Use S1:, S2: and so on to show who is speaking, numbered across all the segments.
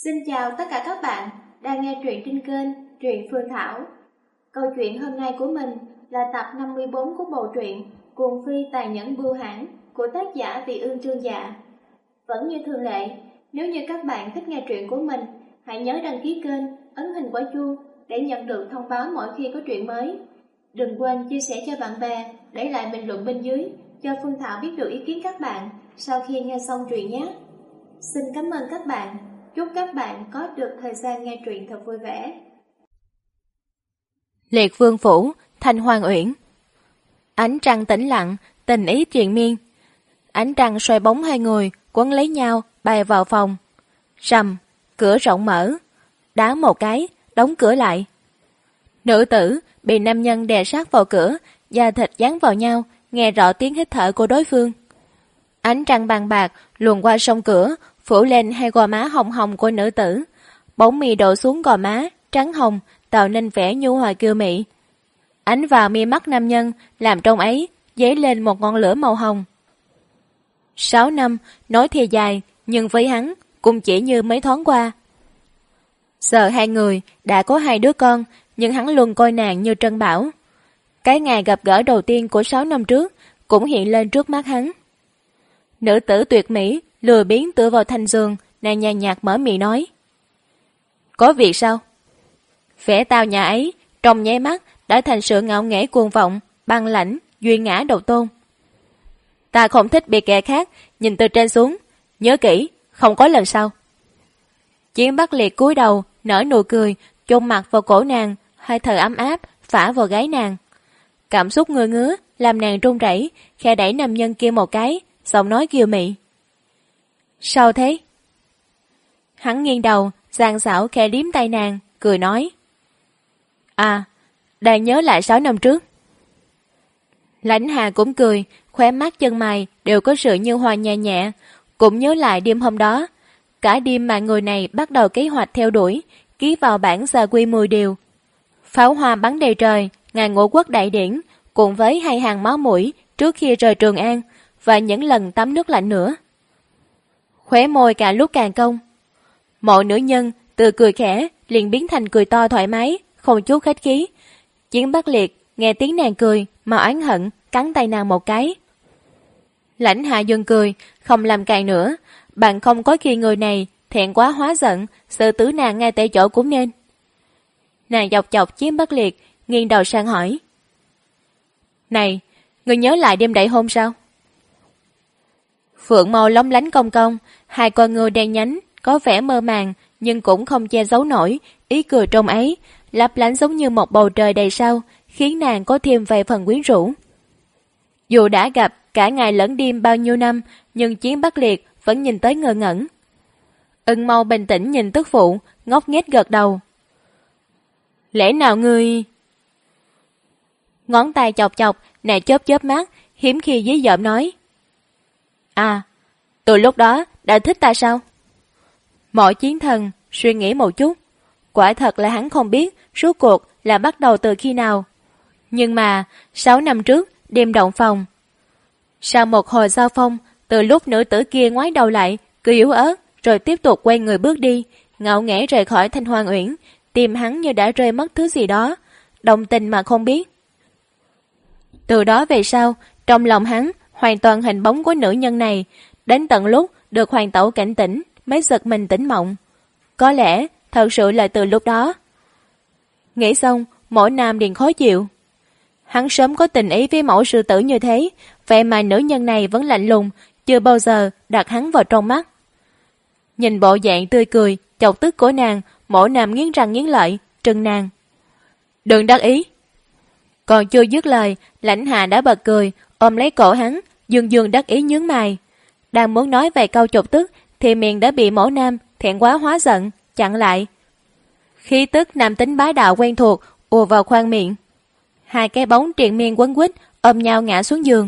S1: Xin chào tất cả các bạn đang nghe truyện trên kênh Truyện Phương Thảo. Câu chuyện hôm nay của mình là tập 54 của bộ truyện Cuồng Phi Tàn Nhẫn Bưu Hãn của tác giả Vị Ương Trương Dạ. Vẫn như thường lệ, nếu như các bạn thích nghe truyện của mình, hãy nhớ đăng ký kênh, ấn hình quả chuông để nhận được thông báo mỗi khi có truyện mới. Đừng quên chia sẻ cho bạn bè, để lại bình luận bên dưới cho Phương Thảo biết được ý kiến các bạn sau khi nghe xong truyện nhé. Xin cảm ơn các bạn. Chúc các bạn có được thời gian nghe truyện thật vui vẻ.
S2: Liệt Vương Phủ, Thanh Hoang Uyển. Ánh trăng tĩnh lặng, tình ý triền miên. Ánh trăng xoay bóng hai người, quấn lấy nhau, bay vào phòng. Rầm, cửa rộng mở. Đá một cái, đóng cửa lại. Nữ tử bị nam nhân đè sát vào cửa, da thịt dán vào nhau, nghe rõ tiếng hít thở của đối phương. Ánh trăng bằng bạc luồn qua sông cửa, phủ lên hai gò má hồng hồng của nữ tử. Bóng mi đổ xuống gò má, trắng hồng, tạo nên vẻ nhu hòa kiêu mị. Ánh vào mi mắt nam nhân, làm trong ấy dấy lên một ngọn lửa màu hồng. 6 năm, nói thì dài, nhưng với hắn, cũng chỉ như mấy thoáng qua. Giờ hai người đã có 2 đứa con, nhưng hắn luôn coi nàng như trân bảo. Cái ngày gặp gỡ đầu tiên của 6 năm trước, cũng hiện lên trước mắt hắn. Nữ tử tuyệt mỹ, lười biếng tựa vào thành giường, nàng nhàn nhạt mở miệng nói. Có việc sao? Vẻ tao nhà ấy, trong nháy mắt, đã thành sự ngạo nghễ cuồng vọng, băng lãnh, duy ngã độc tôn. Ta không thích bị kẻ khác, nhìn từ trên xuống. Nhớ kỹ, không có lần sau. Chiến Bắc Liệt cúi đầu, nở nụ cười, chôn mặt vào cổ nàng, hơi thở ấm áp, phả vào gáy nàng. Cảm xúc ngứa ngứa, làm nàng run rẩy, khẽ đẩy nam nhân kia một cái, giọng nói kiều mị. Sao thế? Hắn nghiêng đầu, giang xảo khẽ liếm tay nàng, cười nói. À, đang nhớ lại 6 năm trước. Lãnh Hà cũng cười, khóe mắt chân mày đều có sự như hoa nhẹ nhẹ, cũng nhớ lại đêm hôm đó. Cả đêm mà người này bắt đầu kế hoạch theo đuổi, ký vào bản gia quy 10 điều. Pháo hoa bắn đầy trời, ngày Ngũ Quốc đại điển, cùng với 2 hàng máu mũi trước khi rời Trường An, và những lần tắm nước lạnh nữa. Khóe môi càng lúc càng cong. Mọi nữ nhân từ cười khẽ liền biến thành cười to thoải mái, không chút khách khí. Chiến Bắc Liệt nghe tiếng nàng cười mà oán hận, cắn tay nàng một cái. Lãnh Hạ dừng cười, không làm càng nữa, bạn không có khi người này thẹn quá hóa giận, sự tứ nàng ngay tại chỗ cũng nên. Nàng dọc chọc Chiến Bắc Liệt, nghiêng đầu sang hỏi. Này, người nhớ lại đêm đại hôn sao? Phượng màu lóng lánh cong cong, 2 con ngươi đen nhánh, có vẻ mơ màng, nhưng cũng không che giấu nổi, ý cười trong ấy, lấp lánh giống như một bầu trời đầy sao, khiến nàng có thêm vài phần quyến rũ. Dù đã gặp cả ngày lẫn đêm bao nhiêu năm, nhưng Chiến Bắc Liệt vẫn nhìn tới ngơ ngẩn. Ưng Mau bình tĩnh nhìn tức phụ, ngốc nghếch gật đầu. Lẽ nào ngươi... Ngón tay chọc chọc, nàng chớp mắt, hiếm khi dí dỏm nói. À, từ lúc đó đã thích ta sao? Mọi chiến thần suy nghĩ một chút, quả thật là hắn không biết rốt cuộc là bắt đầu từ khi nào. Nhưng mà 6 năm trước, đêm động phòng. Sau một hồi giao phong, từ lúc nữ tử kia ngoái đầu lại, cười yếu ớt, rồi tiếp tục quay người bước đi, ngạo nghễ rời khỏi Thanh Hoang Uyển, tìm hắn như đã rơi mất thứ gì đó, đồng tình mà không biết. Từ đó về sau, trong lòng hắn hoàn toàn hình bóng của nữ nhân này, đến tận lúc được hoàng tẩu cảnh tỉnh mới giật mình tỉnh mộng. Có lẽ thật sự là từ lúc đó. Nghĩ xong, mỗi nam liền khó chịu. Hắn sớm có tình ý với mẫu sư tử như thế, vậy mà nữ nhân này vẫn lạnh lùng, chưa bao giờ đặt hắn vào trong mắt. Nhìn bộ dạng tươi cười, chọc tức của nàng, mỗi nam nghiến răng nghiến lợi, trừng nàng. Đừng đắc ý. Còn chưa dứt lời, Lãnh Hạ đã bật cười, ôm lấy cổ hắn, dương dương đắc ý nhướng mày. Đang muốn nói vài câu chọc tức, thì miệng đã bị mẫu nam thẹn quá hóa giận, chặn lại. Khí tức nam tính bá đạo quen thuộc, ùa vào khoang miệng. 2 cái bóng triền miên quấn quýt, ôm nhau ngã xuống giường.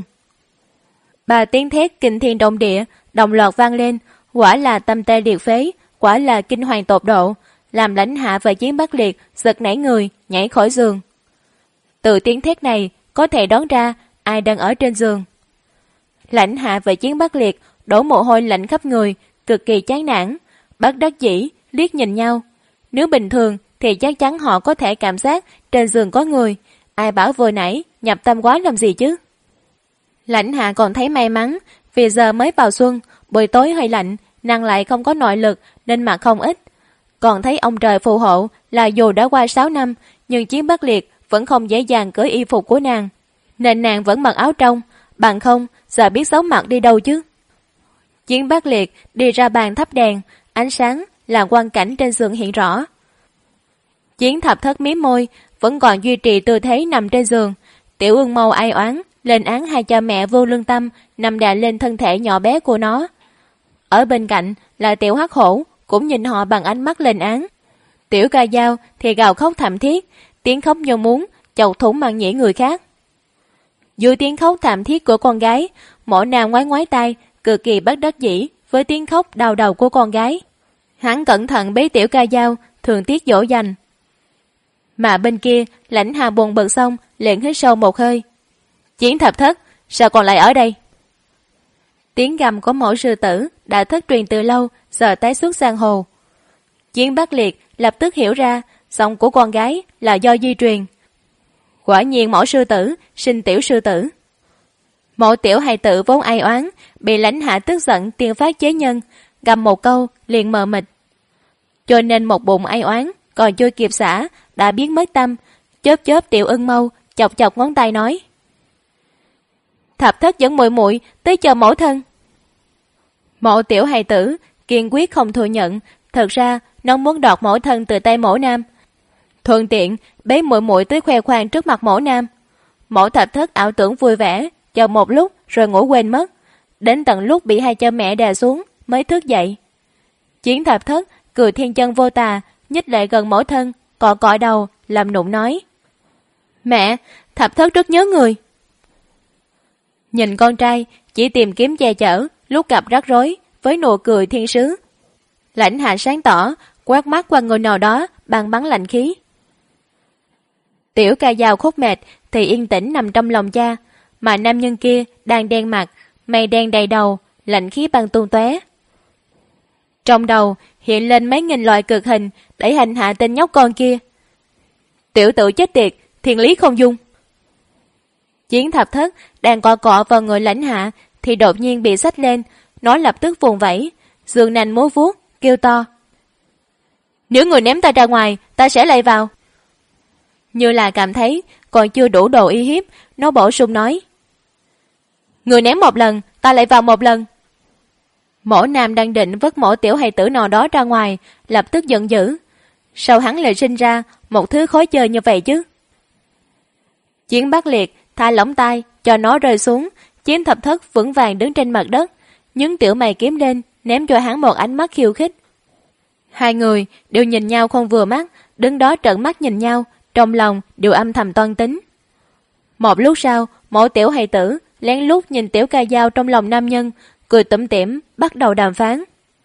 S2: 3 tiếng thét kinh thiên động địa, đồng loạt vang lên, quả là tâm tê liệt phế, quả là kinh hoàng tột độ, làm Lãnh Hạ và Chiến Bắc Liệt giật nảy người, nhảy khỏi giường. Từ tiếng thét này, có thể đoán ra ai đang ở trên giường. Lãnh Hạ và Chiến Bắc Liệt đổ mồ hôi lạnh khắp người, cực kỳ chán nản, bất đắc dĩ liếc nhìn nhau. Nếu bình thường thì chắc chắn họ có thể cảm giác trên giường có người. Ai bảo vừa nãy nhập tâm quá làm gì chứ? Lãnh Hạ còn thấy may mắn, vì giờ mới vào xuân, buổi tối hơi lạnh, nàng lại không có nội lực nên mặc không ít. Còn thấy ông trời phù hộ là dù đã qua 6 năm, nhưng Chiến Bắc Liệt vẫn không dễ dàng cởi y phục của nàng, nên nàng vẫn mặc áo trong, bằng không giờ biết giấu mặt đi đâu chứ. Chiến Bắc Liệt đi ra bàn thắp đèn, ánh sáng làm quang cảnh trên giường hiện rõ. Chiến Thập Thất mím môi, vẫn còn duy trì tư thế nằm trên giường. Tiểu Ưng Mâu ai oán lên án hai cha mẹ vô lương tâm nằm đè lên thân thể nhỏ bé của nó. Ở bên cạnh là Tiểu Hắc Hổ cũng nhìn họ bằng ánh mắt lên án. Tiểu Ca Dao thì gào khóc thảm thiết, tiếng khóc như muốn chọc thủng màng nhĩ người khác. Dưới tiếng khóc thảm thiết của con gái, Mộ Nam ngoái ngoái tay, cực kỳ bất đắc dĩ với tiếng khóc đau đầu của con gái. Hắn cẩn thận bế Tiểu Ca Dao, thường tiếc dỗ dành. Mà bên kia, Lãnh Hà buồn bực xong, liền hít sâu một hơi. Chiến Thập Thất, sao còn lại ở đây? Tiếng gầm của Mẫu sư tử đã thất truyền từ lâu, giờ tái xuất giang hồ. Chiến Bắc Liệt lập tức hiểu ra, giọng của con gái là do di truyền. Quả nhiên Mẫu sư tử sinh Tiểu sư tử. Mộ Tiểu hài tử vốn ai oán, bị Lãnh Hạ tức giận tiên phát chế nhân, gầm một câu liền mờ mịt. Cho nên một bụng ai oán, còn chưa kịp xả, đã biến mất tâm, chớp chớp Tiểu Ưng Mâu, chọc chọc ngón tay nói. Thập Thất dẫn muội muội tới chờ mẫu thân. Mộ Tiểu hài tử kiên quyết không thừa nhận, thật ra nó muốn đoạt mẫu thân từ tay Mộ Nam, thuận tiện bế muội muội tới khoe khoang trước mặt Mộ Nam. Mộ Thập Thất ảo tưởng vui vẻ, chờ một lúc rồi ngủ quên mất, đến tận lúc bị hai cha mẹ đè xuống mới thức dậy. Chiến Thập Thất cười thiên chân vô tà, nhích lại gần mẫu thân, cọ cọ đầu, làm nụng nói. Mẹ, Thập Thất rất nhớ người. Nhìn con trai, chỉ tìm kiếm che chở, lúc gặp rắc rối, với nụ cười thiên sứ. Lãnh Hạ sáng tỏ, quát mắt qua người nào đó, bằng bắn lạnh khí. Tiểu Ca Dao khúc mệt, thì yên tĩnh nằm trong lòng cha, mà nam nhân kia đang đen mặt, mây đen đầy đầu, lạnh khí băng tung tóe. Trong đầu hiện lên mấy nghìn loại cực hình để hành hạ tên nhóc con kia. Tiểu tử chết tiệt, thiên lý không dung. Chiến Thập Thất đang cọ cọ vào người Lãnh Hạ thì đột nhiên bị xách lên, nó lập tức vùng vẫy, giường nành múa vuốt, kêu to. Nếu người ném ta ra ngoài, ta sẽ lại vào. Như là cảm thấy còn chưa đủ độ uy hiếp, nó bổ sung nói. Người ném một lần, ta lại vào một lần. Mộ Nam đang định vứt mẫu tiểu hài tử nào đó ra ngoài, lập tức giận dữ. Sao hắn lại sinh ra một thứ khó chơi như vậy chứ? Chiến Bắc Liệt tha lỏng tay cho nó rơi xuống. Chiến Thập Thất vững vàng đứng trên mặt đất, nhướng tiểu mày kiếm lên, ném cho hắn một ánh mắt khiêu khích. Hai người đều nhìn nhau không vừa mắt, đứng đó trợn mắt nhìn nhau, trong lòng đều âm thầm toan tính. Một lúc sau, mẫu tiểu hài tử lén lút nhìn Tiểu Ca Dao trong lòng nam nhân, cười tủm tỉm bắt đầu đàm phán.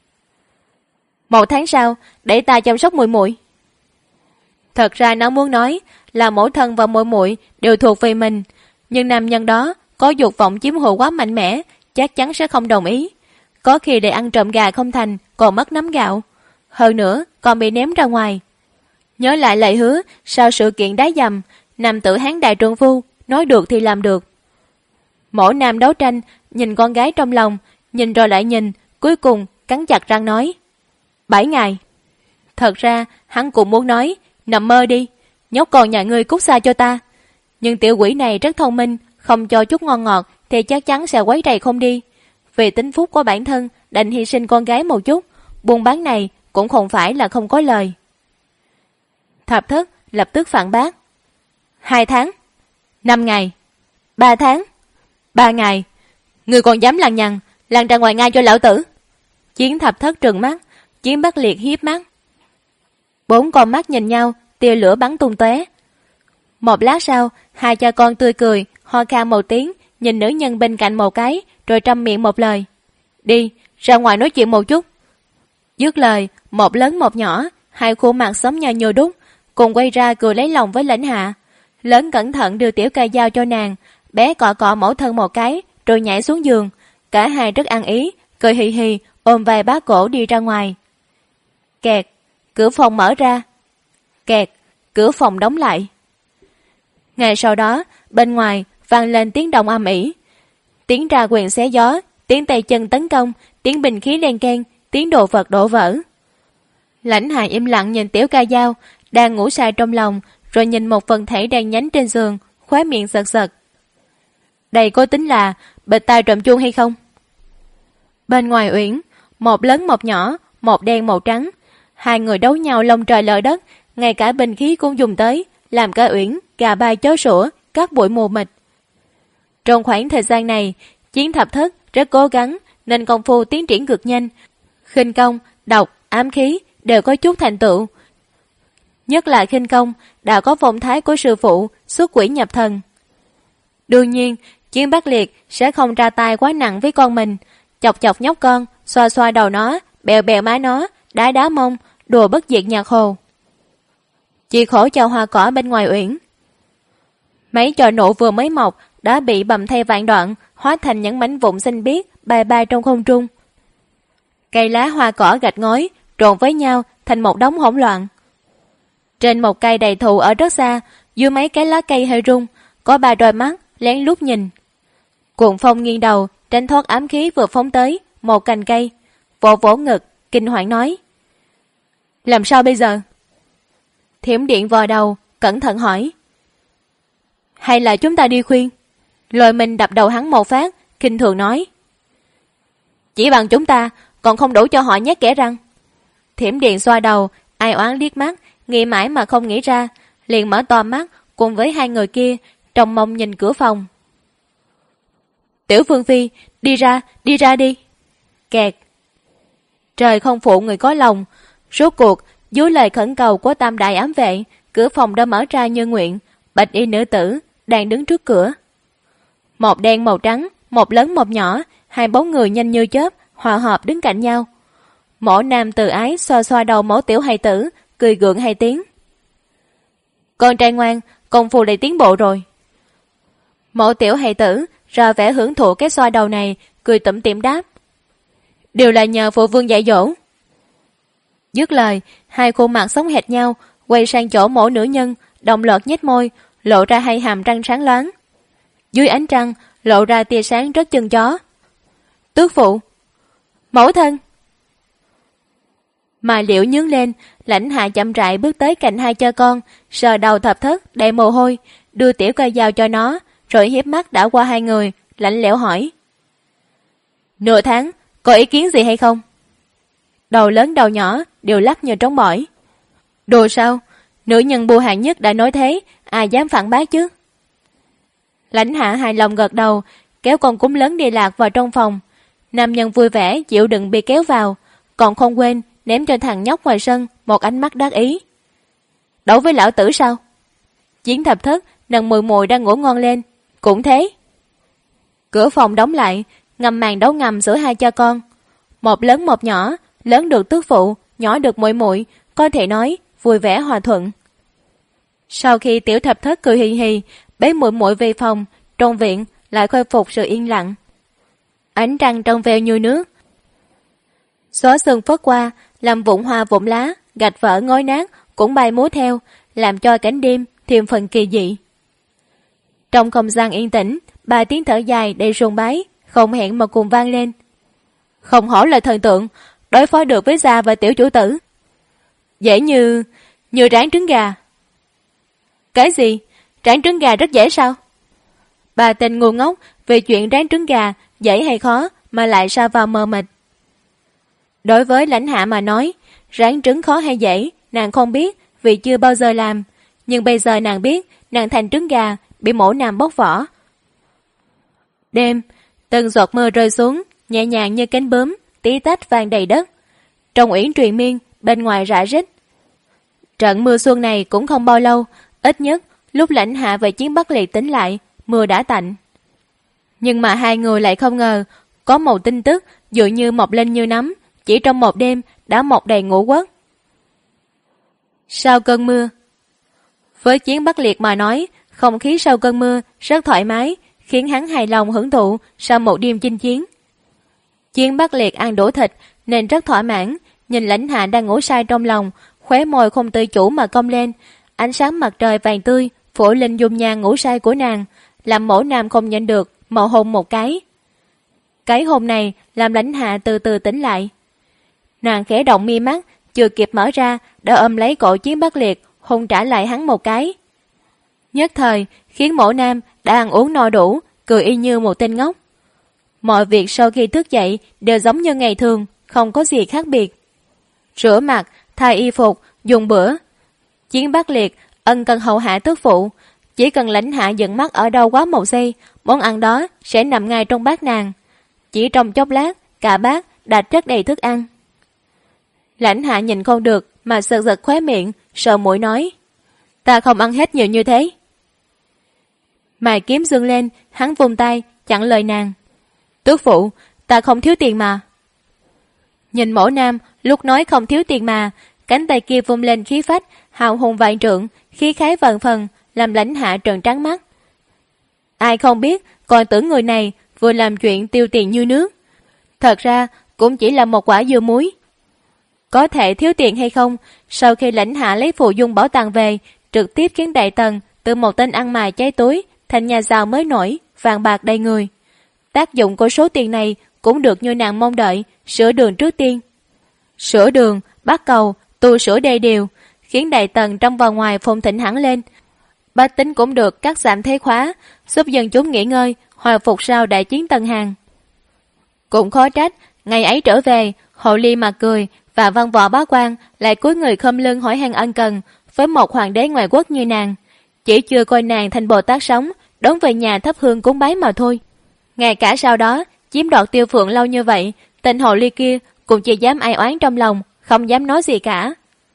S2: 1 tháng sau, để ta chăm sóc muội muội. Thật ra nó muốn nói là mẫu thân và muội muội đều thuộc về mình, nhưng nam nhân đó có dục vọng chiếm hữu quá mạnh mẽ, chắc chắn sẽ không đồng ý. Có khi để ăn trộm gà không thành, còn mất nắm gạo. Hơn nữa, còn bị ném ra ngoài. Nhớ lại lời hứa sau sự kiện đá dầm, nam tử hán đại trượng phu, nói được thì làm được. Mẫu Nam đấu tranh, nhìn con gái trong lòng, nhìn rồi lại nhìn, cuối cùng cắn chặt răng nói. 7 ngày. Thật ra, hắn cũng muốn nói, nằm mơ đi, nhóc con nhà ngươi cút xa cho ta. Nhưng tiểu quỷ này rất thông minh, không cho chút ngon ngọt thì chắc chắn sẽ quấy rầy không đi. Vì tính phúc của bản thân, đành hy sinh con gái một chút, buôn bán này cũng không phải là không có lời. Thập Thất lập tức phản bác. 2 tháng, 5 ngày, 3 tháng, 3 ngày. Ngươi còn dám lằng nhằng, lăn ra ngoài ngay cho lão tử. Chiến Thập Thất trừng mắt, Chiến Bắc Liệt hiếp mắt. 4 con mắt nhìn nhau, tia lửa bắn tung tóe. Một lát sau, hai cha con tươi cười, ho khan một tiếng, nhìn nữ nhân bên cạnh một cái, rồi trăm miệng một lời. Đi, ra ngoài nói chuyện một chút. Dứt lời, một lớn một nhỏ, hai khuôn mặt giống nhau như đúc, cùng quay ra cười lấy lòng với Lãnh Hạ. Lớn cẩn thận đưa Tiểu Ca Dao cho nàng, bé cọ cọ mẫu thân một cái, rồi nhảy xuống giường. Cả hai rất ăn ý, cười hì hì, ôm vai bá cổ đi ra ngoài. Kẹt, cửa phòng mở ra. Kẹt, cửa phòng đóng lại. Ngay sau đó, bên ngoài vang lên tiếng động ầm ĩ, tiếng ra quyền xé gió, tiếng tay chân tấn công, tiếng bình khí len keng, tiếng đồ vật đổ vỡ. Lãnh Hà im lặng nhìn Tiểu Ca Dao đang ngủ say trong lòng, rồi nhìn một phần thể đang nhánh trên giường, khóe miệng giật giật. Đây có tính là bịt tai trộm chuông hay không? Bên ngoài Uyển, một lớn một nhỏ, một đen một trắng, hai người đấu nhau lông trời lở đất, ngay cả bình khí cũng dùng tới, làm cả Uyển gà bay chó sủa, cắt bụi mù mịt. Trong khoảng thời gian này, Chiến Thập Thất rất cố gắng nên công phu tiến triển cực nhanh, khinh công, độc, ám khí đều có chút thành tựu. Nhất là khinh công đã có phong thái của sư phụ xuất quỷ nhập thần. Đương nhiên, Chiến Bắc Liệt sẽ không ra tay quá nặng với con mình, chọc chọc nhóc con, xoa xoa đầu nó, bèo bèo má nó, đá đá mông, đùa bất diệt nhạc hồ. Chỉ khổ cho hoa cỏ bên ngoài Uyển. Mấy trò nổ vừa mới mọc đã bị bầm thay vạn đoạn, hóa thành những mảnh vụn xanh biếc bay bay trong không trung. Cây lá hoa cỏ gạch ngói trộn với nhau thành một đống hỗn loạn. Trên một cây đầy thụ ở rất xa, dưới mấy cái lá cây hơi rung, có ba đôi mắt lén lút nhìn. Cuồng Phong nghiêng đầu tránh thoát ám khí vừa phóng tới một cành cây, vỗ vỗ ngực kinh hoàng nói: làm sao bây giờ? Thiểm Điện vò đầu cẩn thận hỏi: hay là chúng ta đi khuyên? Lôi Minh đập đầu hắn một phát, khinh thường nói: chỉ bằng chúng ta còn không đủ cho họ nhét kẽ răng. Thiểm Điện xoa đầu, ai oán liếc mắt, nghĩ mãi mà không nghĩ ra, liền mở to mắt cùng với hai người kia, trông mong nhìn cửa phòng. Tiểu Phương Phi, đi ra đi. Kẹt. Trời không phụ người có lòng, rốt cuộc dưới lời khẩn cầu của tam đại ám vệ, cửa phòng đã mở ra như nguyện. Bạch y nữ tử đang đứng trước cửa. Một đen một trắng, một lớn một nhỏ, hai bóng người nhanh như chớp hòa hợp đứng cạnh nhau. Mẫu nam từ ái xoa xoa đầu mẫu tiểu hài tử, cười gượng hai tiếng: con trai ngoan, công phu lại tiến bộ rồi. Mẫu tiểu hài tử ra vẻ hưởng thụ cái xoa đầu này, cười tủm tỉm đáp: đều là nhờ phụ vương dạy dỗ. Dứt lời, hai khuôn mặt sống hệt nhau, quay sang chỗ mỗi nữ nhân, đồng loạt nhếch môi, lộ ra hai hàm răng sáng loáng. Dưới ánh trăng lộ ra tia sáng rất chân chó. Tước phụ, mẫu thân. Mà Liễu nhướng lên, Lãnh Hạ chậm rãi bước tới cạnh hai cha con, sờ đầu Thập Thất đầy mồ hôi, đưa Tiểu Ca Dao cho nó, rồi hiếp mắt đảo qua hai người, lạnh lẽo hỏi: nửa tháng, có ý kiến gì hay không? Đầu lớn đầu nhỏ đều lắc như trống bỏi. Đồ sao? Nữ nhân bu hạng nhất đã nói thế, ai dám phản bác chứ? Lãnh Hạ hài lòng gật đầu, kéo con cún lớn đi lạc vào trong phòng. Nam nhân vui vẻ chịu đựng bị kéo vào, còn không quên ném cho thằng nhóc ngoài sân một ánh mắt đắc ý. Đấu với lão tử sao? Chiến Thập Thất nâng mùi mùi đang ngủ ngon lên, cũng thế. Cửa phòng đóng lại, ngầm màn đấu ngầm giữa hai cha con. Một lớn một nhỏ, lớn được tước phụ, nhỏ được muội muội, có thể nói vui vẻ hòa thuận. Sau khi Tiểu Thập Thất cười hì hì bế muội muội về phòng, trong viện lại khôi phục sự yên lặng. Ánh trăng trong veo như nước, gió sương phất qua làm vụn hoa vụn lá, gạch vỡ ngói nát cũng bay múa theo, làm cho cảnh đêm thêm phần kỳ dị. Trong không gian yên tĩnh, ba tiếng thở dài đầy sùng bái không hẹn mà cùng vang lên. Không hổ là thần tượng, đối phó được với Gia và Tiểu chủ tử, dễ như rán trứng gà. Cái gì? Rán trứng gà rất dễ sao? Bà tình ngu ngốc về chuyện rán trứng gà dễ hay khó mà lại sa vào mờ mịt. Đối với Lãnh Hạ mà nói, rán trứng khó hay dễ nàng không biết vì chưa bao giờ làm, nhưng bây giờ nàng biết nàng thành trứng gà bị mổ nam bóc vỏ. Đêm, từng giọt mưa rơi xuống nhẹ nhàng như cánh bướm, tí tách vang đầy đất. Trong uyển truyền miên, bên ngoài rã rít. Trận mưa xuân này cũng không bao lâu, ít nhất lúc Lãnh Hạ về Chiến Bắc Liệt tính lại, mưa đã tạnh. Nhưng mà hai người lại không ngờ, có một tin tức dường như mọc lên như nấm, chỉ trong một đêm đã mọc đầy ngũ quốc. Sau cơn mưa. Với Chiến Bắc Liệt mà nói, không khí sau cơn mưa rất thoải mái, khiến hắn hài lòng hưởng thụ sau một đêm chinh chiến. Chiến Bắc Liệt ăn đủ thịt nên rất thỏa mãn, nhìn Lãnh Hạ đang ngủ say trong lòng, khóe môi không tự chủ mà cong lên. Ánh sáng mặt trời vàng tươi phủ lên dung nhan ngủ say của nàng, làm Mẫu Nam không nhịn được mà hôn một cái. Cái hôn này làm Lãnh Hạ từ từ tỉnh lại. Nàng khẽ động mi mắt, chưa kịp mở ra đã ôm lấy cổ Chiến Bắc Liệt, hôn trả lại hắn một cái. Nhất thời khiến Mẫu Nam đã ăn uống no đủ, cười y như một tên ngốc. Mọi việc sau khi thức dậy đều giống như ngày thường, không có gì khác biệt. Rửa mặt, thay y phục, dùng bữa. Chiến Bắc Liệt ân cần hầu hạ tức phụ, chỉ cần Lãnh Hạ dừng mắt ở đâu quá một giây, món ăn đó sẽ nằm ngay trong bát nàng. Chỉ trong chốc lát, cả bát đã chất đầy thức ăn. Lãnh Hạ nhìn không được mà giật giật khóe miệng, sợ mũi nói: "Ta không ăn hết nhiều như thế." Mày kiếm dương lên, hắn vung tay chặn lời nàng: "Tước phụ, ta không thiếu tiền mà." Nhìn Mẫu Nam lúc nói không thiếu tiền mà, cánh tay kia vung lên khí phách hào hùng vạn trượng, khí khái vạn phần, làm Lãnh Hạ trợn trắng mắt. Ai không biết, còn tưởng người này vừa làm chuyện tiêu tiền như nước. Thật ra cũng chỉ là một quả dưa muối. Có thể thiếu tiền hay không, sau khi Lãnh Hạ lấy phụ dung bảo tàng về, trực tiếp khiến Đại Tần từ một tên ăn mày cháy túi thành nhà giàu mới nổi, vàng bạc đầy người. Tác dụng của số tiền này cũng được như nàng mong đợi, sửa đường trước tiên. Sửa đường, bắt cầu, tu sửa đê điều, khiến Đại Tần trong và ngoài phồn thịnh hẳn lên. Bách tính cũng được cắt giảm thuế khóa, giúp dân chúng nghỉ ngơi, hồi phục sau đại chiến Tân Hàn. Cũng khó trách, ngày ấy trở về, Hồ Ly mặt cười và văn võ bá quan lại cúi người khom lưng hỏi han ân cần với một hoàng đế ngoại quốc như nàng. Chỉ chưa coi nàng thành Bồ Tát sống, đón về nhà thắp hương cúng bái mà thôi. Ngay cả sau đó, chiếm đoạt Tiêu Phượng lâu như vậy, tên Hồ Ly kia cũng chỉ dám ai oán trong lòng, không dám nói gì cả.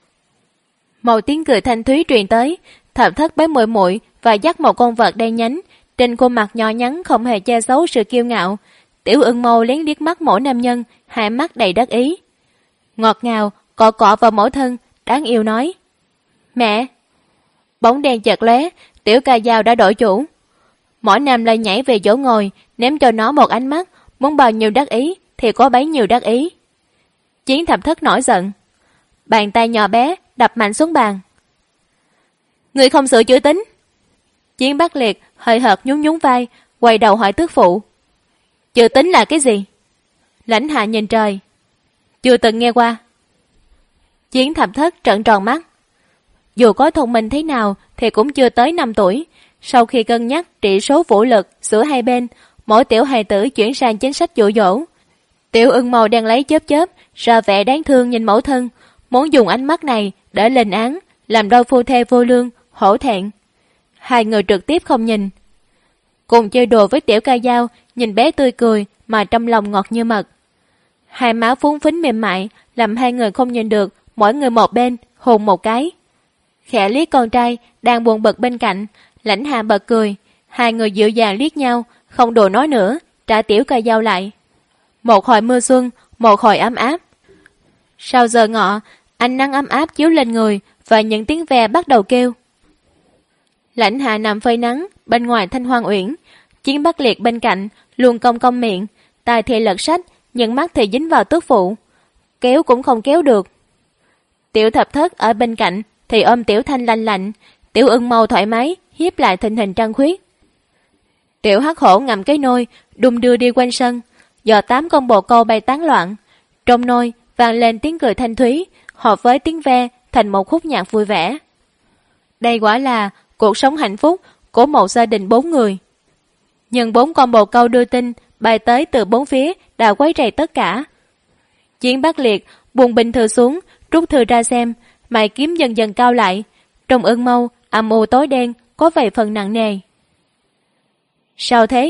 S2: Một tiếng cười thanh thúy truyền tới, Thập Thất bế muội muội và dắt một con vật đen nhánh, trên khuôn mặt nhỏ nhắn không hề che giấu sự kiêu ngạo. Tiểu Ưng Mâu lén liếc mắt Mẫu nam nhân, hai mắt đầy đắc ý. Ngọt ngào cọ cọ vào mẫu thân, đáng yêu nói: "Mẹ." Bóng đen chợt lóe, Tiểu Ca Dao đã đổi chủ. Mẫu Nam lại nhảy về chỗ ngồi, ném cho nó một ánh mắt, muốn bao nhiêu đắc ý thì có bấy nhiêu đắc ý. Chiến Thập Thất nổi giận, bàn tay nhỏ bé đập mạnh xuống bàn. "Người không sửa chữa tính." Chiến Bắc Liệt hơi hợt nhún nhún vai, quay đầu hỏi tước phụ: "Chữa tính là cái gì?" Lãnh Hạ nhìn trời: "Chưa từng nghe qua." Chiến Thập Thất trợn tròn mắt. Dù có thông minh thế nào thì cũng chưa tới 5 tuổi. Sau khi cân nhắc trị số vũ lực giữa hai bên, mỗi tiểu hài tử chuyển sang chính sách dụ dỗ. Tiểu Ưng Màu đang lấy chớp chớp ra vẻ đáng thương nhìn mẫu thân, muốn dùng ánh mắt này để lên án, làm đôi phu thê vô lương, hổ thẹn. Hai người trực tiếp không nhìn. Cùng chơi đùa với Tiểu Ca Dao, nhìn bé tươi cười mà trong lòng ngọt như mật. Hai má phúng phính mềm mại làm hai người không nhìn được, mỗi người một bên hôn một cái. Khẽ liếc con trai đang buồn bực bên cạnh, Lãnh Hạ bật cười. Hai người dịu dàng liếc nhau, không đùa nói nữa, trả Tiểu Ca Dao lại. Một hồi mưa xuân, một hồi ấm áp. Sau giờ ngọ, ánh nắng ấm áp chiếu lên người và những tiếng ve bắt đầu kêu. Lãnh Hạ nằm phơi nắng bên ngoài Thanh Hoang Uyển, Chiến Bắc Liệt bên cạnh luôn cong cong miệng, tai thì lật sách, nhưng mắt thì dính vào tước phụ, kéo cũng không kéo được. Tiểu Thập Thất ở bên cạnh thì ôm Tiểu Thanh lạnh lạnh, Tiểu Ưng Mâu thoải mái hiếp lại thình hình trăng khuyết. Tiểu Hắc Hổ ngậm cái nôi đung đưa đi quanh sân, giờ 8 con bồ câu bay tán loạn. Trong nôi vang lên tiếng cười thanh thúy, hợp với tiếng ve thành một khúc nhạc vui vẻ. Đây quả là cuộc sống hạnh phúc của một gia đình 4 người. Nhưng 4 con bồ câu đưa tin bay tới từ 4 phía đã quấy rầy tất cả. Chiến Bắc Liệt buông binh thư xuống, rút thư ra xem, mày kiếm dần dần cao lại. Trong Ưng Mâu âm u tối đen có vài phần nặng nề. Sao thế?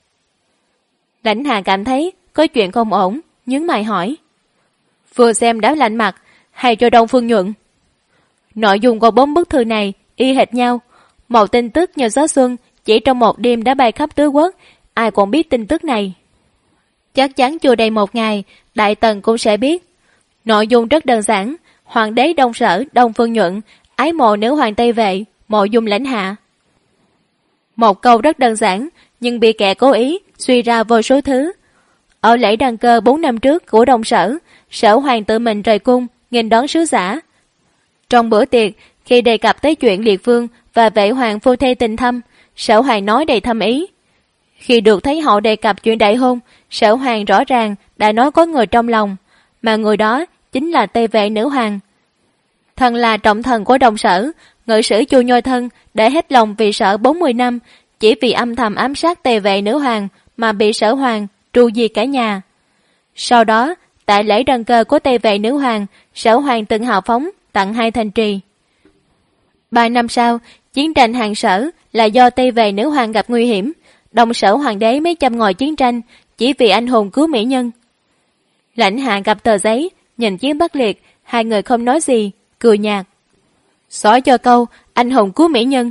S2: Lãnh Hạ cảm thấy có chuyện không ổn, nhướng mày hỏi. Vừa xem đã lạnh mặt, hay cho Đông Phương Nhuận? Nội dung của 4 bức thư này y hệt nhau. Một tin tức như gió xuân chỉ trong một đêm đã bay khắp tứ quốc, ai còn biết tin tức này. Chắc chắn chưa đầy một ngày, Đại Tần cũng sẽ biết. Nội dung rất đơn giản, Hoàng đế Đông Sở Đông Phương Nhuận ái mộ nữ hoàng Tây Vệ, mộ dung Lãnh Hạ. Một câu rất đơn giản, nhưng bị kẻ cố ý suy ra vô số thứ. Ở lễ đăng cơ 4 năm trước của Đông Sở, Sở Hoàng tự mình rời cung, nghênh đón sứ giả. Trong bữa tiệc, khi đề cập tới chuyện Liệt Vương và Vệ Hoàng phu thê tình thâm, Sở Hoàng nói đầy thâm ý. Khi được thấy họ đề cập chuyện đại hôn, Sở Hoàng rõ ràng đã nói có người trong lòng, mà người đó chính là Tây Vệ nữ hoàng. Thần là trọng thần của Đồng Sở, ngự sử Chu Nhôi Thân để hết lòng vì Sở 40 năm, chỉ vì âm thầm ám sát Tây Vệ nữ hoàng mà bị Sở Hoàng tru diệt cả nhà. Sau đó, tại lễ đăng cơ của Tây Vệ nữ hoàng, Sở Hoàng từng hào phóng tặng 2 thành trì. 3 năm sau, chiến tranh Hàng Sở là do Tây Vệ nữ hoàng gặp nguy hiểm, Đồng Sở hoàng đế mới châm ngòi chiến tranh chỉ vì anh hùng cứu mỹ nhân. Lãnh Hạ gặp tờ giấy, nhìn Chiến Bắc Liệt, hai người không nói gì, cười nhạt. Xóa cho câu anh hùng cứu mỹ nhân.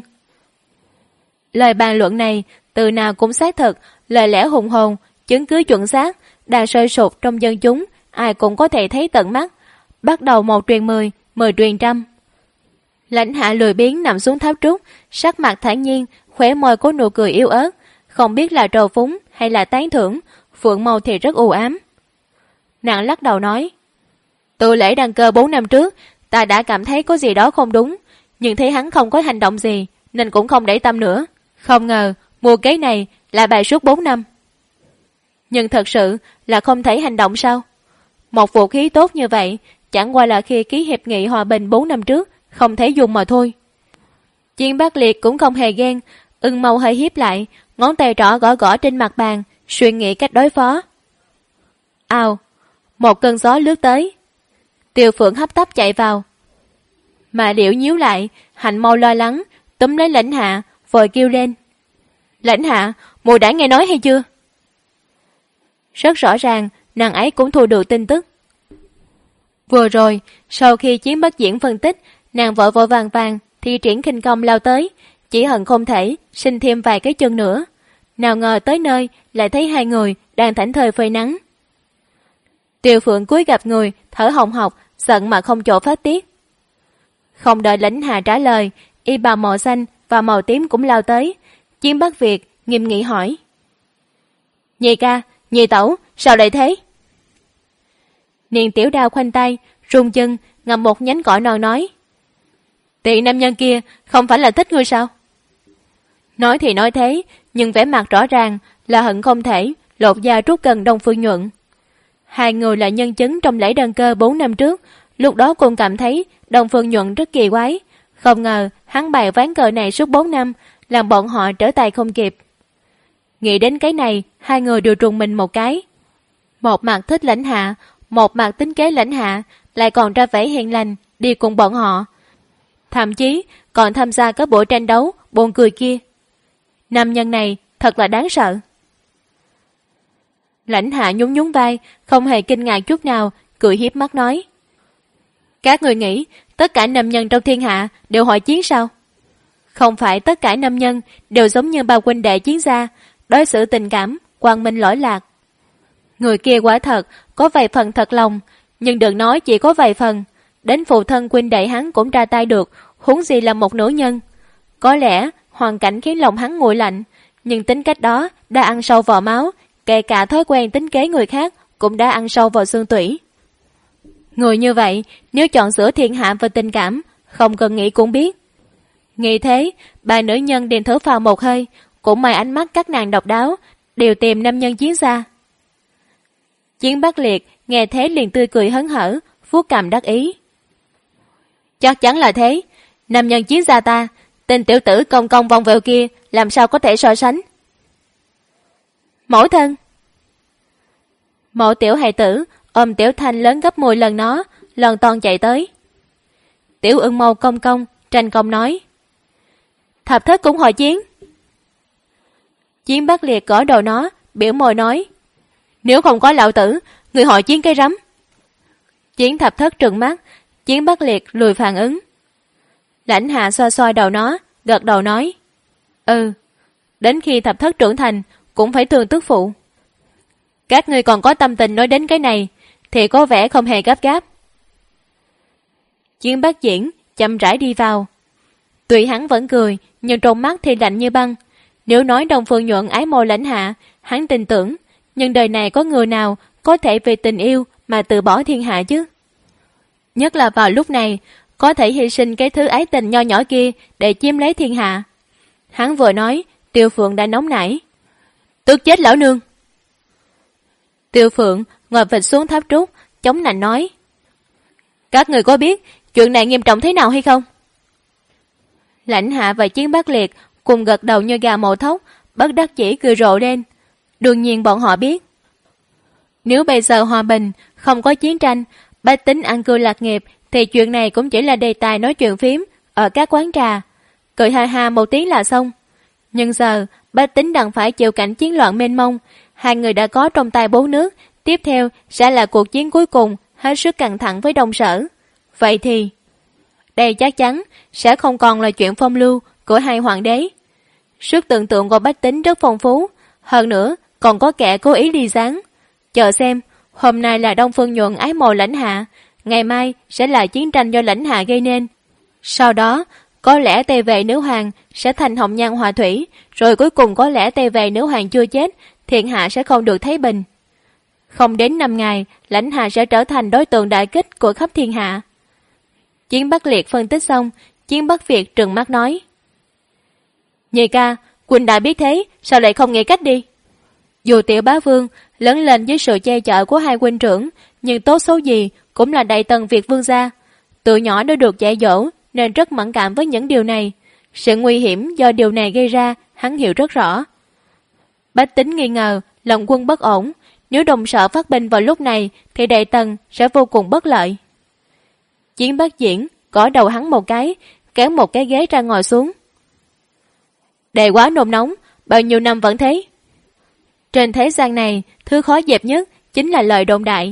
S2: Lời bàn luận này từ nào cũng xác thực, lời lẽ hùng hồn, chứng cứ chuẩn xác, đang sôi sục trong dân chúng, ai cũng có thể thấy tận mắt. Bắt đầu 1 truyền 10, 10 truyền trăm. Lãnh Hạ lười biếng nằm xuống tháp trúc, sắc mặt thản nhiên, khóe môi có nụ cười yếu ớt, không biết là trào phúng hay là tán thưởng, phượng màu thì rất u ám. Nàng lắc đầu nói, từ lễ đăng cơ 4 năm trước, ta đã cảm thấy có gì đó không đúng, nhưng thấy hắn không có hành động gì, nên cũng không để tâm nữa. Không ngờ, mưu kế này là bày suốt 4 năm. Nhưng thật sự là không thể hành động sao? Một vũ khí tốt như vậy, chẳng qua là khi ký hiệp nghị hòa bình 4 năm trước, không thể dùng mà thôi. Chiến Bắc Liệt cũng không hề ghen, ưng mâu hơi hiếp lại, ngón tay trỏ gõ gõ trên mặt bàn, suy nghĩ cách đối phó. Ào, một cơn gió lướt tới. Tiêu Phượng hấp tấp chạy vào. Mà Liễu nhíu lại, Hạnh Mau lo lắng, túm lấy Lãnh Hạ, vội kêu lên. Lãnh Hạ, mùi đã nghe nói hay chưa? Rất rõ ràng, nàng ấy cũng thu được tin tức. Vừa rồi, sau khi Chiến Bất Diễn phân tích, nàng vội vội vàng vàng thi triển khinh công lao tới, chỉ hận không thể sinh thêm vài cái chân nữa. Nào ngờ tới nơi lại thấy hai người đang thảnh thơi phơi nắng. Tiêu Phượng cúi gặp người, thở hồng hộc, giận mà không chỗ phát tiết. Không đợi Lãnh Hạ trả lời, y bào màu xanh và màu tím cũng lao tới. Chiến Bắc Việt nghiêm nghị hỏi. Nhị ca, nhị tẩu, sao lại thế? Niên Tiểu Đao khoanh tay, rung chân, ngậm một nhánh cỏ non nói. Tiện nam nhân kia không phải là thích ngươi sao? Nói thì nói thế, nhưng vẻ mặt rõ ràng là hận không thể lột da trút cần Đông Phương Nhuận. Hai người là nhân chứng trong lễ đăng cơ 4 năm trước, lúc đó cũng cảm thấy Đông Phương Nhuận rất kỳ quái. Không ngờ hắn bày ván cờ này suốt 4 năm, làm bọn họ trở tay không kịp. Nghĩ đến cái này, hai người đều trùng mình một cái. Một mặt thích Lãnh Hạ, một mặt tính kế Lãnh Hạ, lại còn ra vẻ hiền lành, đi cùng bọn họ. Thậm chí còn tham gia các buổi tranh đấu buồn cười kia. Nam nhân này thật là đáng sợ. Lãnh Hạ nhún nhún vai, không hề kinh ngạc chút nào, cười hiếp mắt nói. Các người nghĩ tất cả nam nhân trong thiên hạ đều hội chiến sao? Không phải tất cả nam nhân đều giống như bao huynh đệ chiến gia, đối xử tình cảm, quang minh lỗi lạc. Người kia quả thật có vài phần thật lòng, nhưng đừng nói chỉ có vài phần, đến phụ thân huynh đệ hắn cũng ra tay được, huống gì là một nữ nhân. Có lẽ hoàn cảnh khiến lòng hắn nguội lạnh, nhưng tính cách đó đã ăn sâu vào máu, kể cả thói quen tính kế người khác cũng đã ăn sâu vào xương tủy. Người như vậy, nếu chọn giữa thiên hạ và tình cảm, không cần nghĩ cũng biết. Nghĩ thế, ba nữ nhân liền thở phào một hơi, cũng may ánh mắt các nàng độc đáo, đều tìm nam nhân chiến gia. Chiến Bắc Liệt nghe thế liền tươi cười hớn hở, vuốt cằm đắc ý. Chắc chắn là thế, nam nhân chiến gia ta, tên tiểu tử công công vòng vèo kia làm sao có thể so sánh. Mẫu thân. Mẫu tiểu hài tử ôm Tiểu Thanh lớn gấp 10 lần nó, lon ton chạy tới. Tiểu Ưng Mâu công công tranh công nói. Thập thất cũng hội chiến. Chiến Bắc Liệt gõ đầu nó, biểu môi nói. Nếu không có lão tử, người hội chiến cây rắm. Chiến Thập thất trừng mắt, Chiến Bắc Liệt lùi phản ứng. Lãnh Hạ xoa xoa đầu nó, gật đầu nói. Ừ, đến khi Thập thất trưởng thành cũng phải thương tức phụ. Các ngươi còn có tâm tình nói đến cái này thì có vẻ không hề gấp gáp. Chiến Bắc Diễn chậm rãi đi vào. Tuy hắn vẫn cười, nhưng trong mắt thì lạnh như băng. Nếu nói Đông Phương Nhuận ái mộ Lãnh Hạ, hắn tin tưởng, nhưng đời này có người nào có thể vì tình yêu mà từ bỏ thiên hạ chứ? Nhất là vào lúc này, có thể hy sinh cái thứ ái tình nho nhỏ kia để chiếm lấy thiên hạ. Hắn vừa nói, Tiêu Phượng đã nóng nảy. Tức chết lão nương! Tiêu Phượng ngồi phịch xuống tháp trúc, chống nạnh nói. Các người có biết chuyện này nghiêm trọng thế nào hay không? Lãnh Hạ và Chiến Bắc Liệt cùng gật đầu như gà mổ thóc, bất đắc chỉ cười rộ lên. Đương nhiên bọn họ biết. Nếu bây giờ hòa bình, không có chiến tranh, bách tính ăn cư lạc nghiệp, thì chuyện này cũng chỉ là đề tài nói chuyện phím ở các quán trà. Cười ha ha một tiếng là xong. Nhưng giờ, bách tính đành phải chịu cảnh chiến loạn mênh mông. Hai người đã có trong tay 4 nước, tiếp theo sẽ là cuộc chiến cuối cùng, hết sức căng thẳng với Đông Sở. Vậy thì, đây chắc chắn sẽ không còn là chuyện phong lưu của hai hoàng đế. Sức tưởng tượng của bách tính rất phong phú, hơn nữa còn có kẻ cố ý ly gián. Chờ xem, hôm nay là Đông Phương Nhuận ái mộ Lãnh Hạ, ngày mai sẽ là chiến tranh do Lãnh Hạ gây nên. Sau đó, có lẽ Tề Vệ nữ hoàng sẽ thành hồng nhan họa thủy, rồi cuối cùng có lẽ Tề Vệ nữ hoàng chưa chết, thiên hạ sẽ không được thấy bình. Không đến 5 ngày, Lãnh Hạ sẽ trở thành đối tượng đại kích của khắp thiên hạ. Chiến Bắc Liệt phân tích xong, Chiến Bắc Việt trừng mắt nói. Nhị ca, Quỳnh đã biết thế, sao lại không nghĩ cách đi? Dù Tiểu Bá Vương lớn lên dưới sự che chở của hai huynh trưởng, nhưng tốt xấu gì cũng là đại tần Việt vương gia. Từ nhỏ đã được dạy dỗ nên rất mẫn cảm với những điều này. Sự nguy hiểm do điều này gây ra, hắn hiểu rất rõ. Bách tính nghi ngờ, lòng quân bất ổn. Nếu Đông Sở phát binh vào lúc này, thì đại tần sẽ vô cùng bất lợi. Chiến Bắc Diễn gõ đầu hắn một cái, kéo một cái ghế ra ngồi xuống. Đề quá nôn nóng, bao nhiêu năm vẫn thế. Trên thế gian này, thứ khó dẹp nhất chính là lời đồn đại.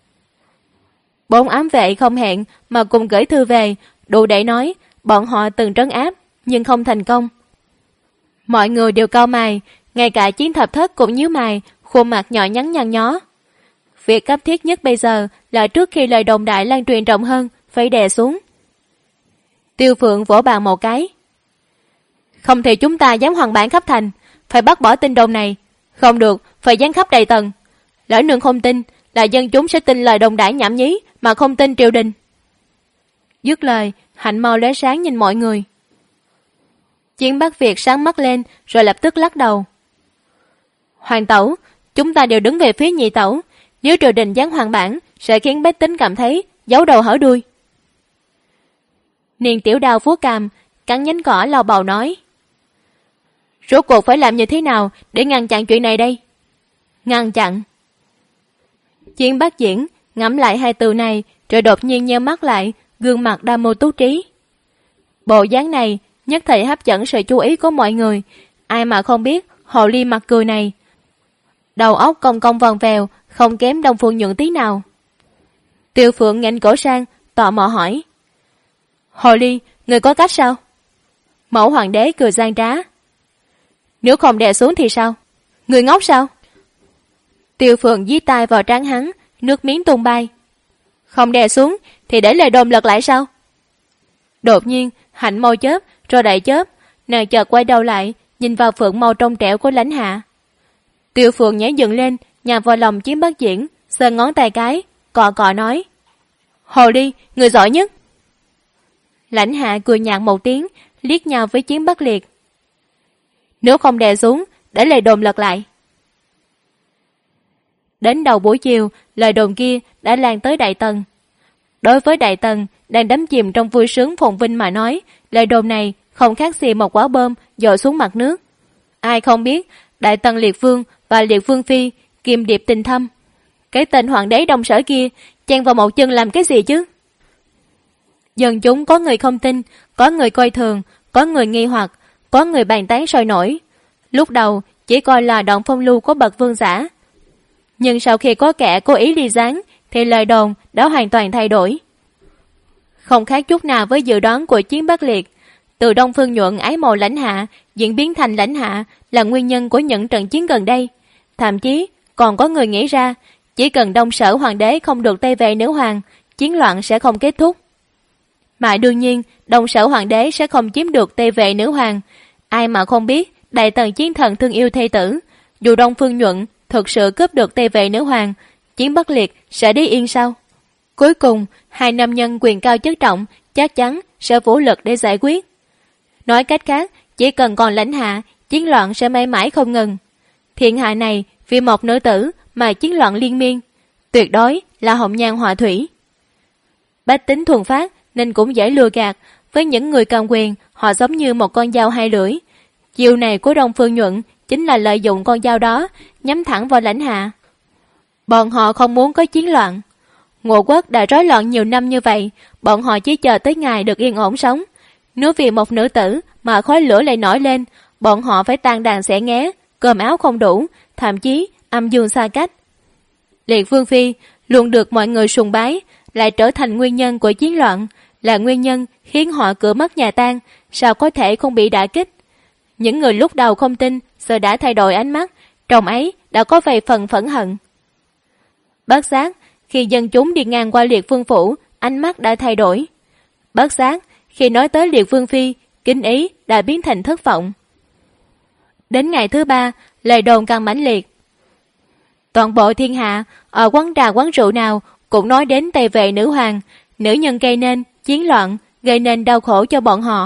S2: 4 ám vệ không hẹn mà cùng gửi thư về, đủ để nói bọn họ từng trấn áp nhưng không thành công. Mọi người đều cau mày, ngay cả Chiến Thập Thất cũng nhíu mày, khuôn mặt nhỏ nhắn nhăn nhó. Việc cấp thiết nhất bây giờ là trước khi lời đồn đại lan truyền rộng hơn, phải đè xuống. Tiêu Phượng vỗ bàn một cái. Không thì chúng ta dám hoàng bản khắp thành, phải bắt bỏ tin đồn này. Không được, phải dán khắp đầy tầng. Lỡ nương không tin, là dân chúng sẽ tin lời đồn đại nhảm nhí, mà không tin triều đình. Dứt lời, Hạnh mau lóe sáng nhìn mọi người. Chiến Bắc Việt sáng mắt lên, rồi lập tức lắc đầu. Hoàng tẩu, chúng ta đều đứng về phía nhị tẩu. Nếu triều đình dán hoàng bản, sẽ khiến bách tính cảm thấy giấu đầu hở đuôi. Niên Tiểu Đao vuốt cằm, cắn nhánh cỏ lau bầu nói. Rốt cuộc phải làm như thế nào để ngăn chặn chuyện này đây? Ngăn chặn. Chiến Bắc Diễn ngẫm lại hai từ này, rồi đột nhiên nheo mắt lại, gương mặt đa mưu túc trí. Bộ dáng này nhất thời hấp dẫn sự chú ý của mọi người. Ai mà không biết hồ ly mặt cười này. Đầu óc cong cong vòng vèo, không kém Đông Phương Nhuận tí nào. Tiêu Phượng nghênh cổ sang, tò mò hỏi. Hồ ly, người có cách sao? Mẫu hoàng đế cười gian trá. Nếu không đè xuống thì sao? Người ngốc sao? Tiêu Phượng dí tay vào trán hắn, nước miếng tung bay. Không đè xuống thì để lời đồn lật lại sao? Đột nhiên, Hạnh môi chớp, rồi đại chớp, nàng chợt quay đầu lại, nhìn vào Phượng màu trong trẻo của Lãnh Hạ. Tiêu Phượng nhảy dựng lên, nhào vào lòng Chiến Bắc Diễn, sờ ngón tay cái, cọ cọ nói. Hồ ly, người giỏi nhất. Lãnh Hạ cười nhạt một tiếng, liếc nhau với Chiến Bắc Liệt. Nếu không đè xuống, để lời đồn lật lại. Đến đầu buổi chiều, lời đồn kia đã lan tới Đại Tần. Đối với Đại Tần đang đắm chìm trong vui sướng phồn vinh mà nói, lời đồn này không khác gì một quả bom dội xuống mặt nước. Ai không biết Đại Tần Liệt Vương và Liệt Vương Phi kiềm điệp tình thâm. Cái tên hoàng đế Đông Sở kia chen vào một chân làm cái gì chứ? Dân chúng có người không tin, có người coi thường, có người nghi hoặc, có người bàn tán sôi nổi. Lúc đầu chỉ coi là đoạn phong lưu của bậc vương giả. Nhưng sau khi có kẻ cố ý ly gián, thì lời đồn đã hoàn toàn thay đổi. Không khác chút nào với dự đoán của Chiến Bắc Liệt. Từ Đông Phương Nhuận ái mộ Lãnh Hạ diễn biến thành Lãnh Hạ là nguyên nhân của những trận chiến gần đây. Thậm chí còn có người nghĩ ra chỉ cần Đông Sở hoàng đế không được Tây Vệ nữ hoàng, chiến loạn sẽ không kết thúc. Mà đương nhiên Đông Sở hoàng đế sẽ không chiếm được Tây Vệ nữ hoàng. Ai mà không biết Đại Tần chiến thần thương yêu thê tử. Dù Đông Phương Nhuận thực sự cướp được Tây Vệ nữ hoàng, Chiến bất liệt sẽ đi yên sao? Cuối cùng, hai nam nhân quyền cao chức trọng chắc chắn sẽ vũ lực để giải quyết. Nói cách khác, chỉ cần còn lãnh hạ, chiến loạn sẽ mãi mãi không ngừng. Thiên hạ này vì một nữ tử mà chiến loạn liên miên, tuyệt đối là hồng nhan họa thủy. Bách tính thuần phát nên cũng dễ lừa gạt. Với những người cầm quyền, họ giống như một con dao hai lưỡi. Chiều này của Đông Phương Nhuận chính là lợi dụng con dao đó nhắm thẳng vào lãnh hạ. Bọn họ không muốn có chiến loạn. Ngũ quốc đã rối loạn nhiều năm như vậy, bọn họ chỉ chờ tới ngày được yên ổn sống. Nếu vì một nữ tử mà khói lửa lại nổi lên, bọn họ phải tan đàn xẻ nghé, cơm áo không đủ, thậm chí âm dương xa cách. Liệt Vương Phi luôn được mọi người sùng bái, lại trở thành nguyên nhân của chiến loạn, là nguyên nhân khiến họ cửa mất nhà tan, sao có thể không bị đả kích. Những người lúc đầu không tin giờ đã thay đổi ánh mắt, trong ấy đã có vài phần phẫn hận. Bất giác, khi dân chúng đi ngang qua Liệt Vương Phủ, ánh mắt đã thay đổi. Bất giác, khi nói tới Liệt Vương Phi, kính ý đã biến thành thất vọng. Đến ngày thứ 3, lời đồn càng mãnh liệt. Toàn bộ thiên hạ, ở quán trà quán rượu nào cũng nói đến tề vệ nữ hoàng, nữ nhân gây nên chiến loạn, gây nên đau khổ cho bọn họ.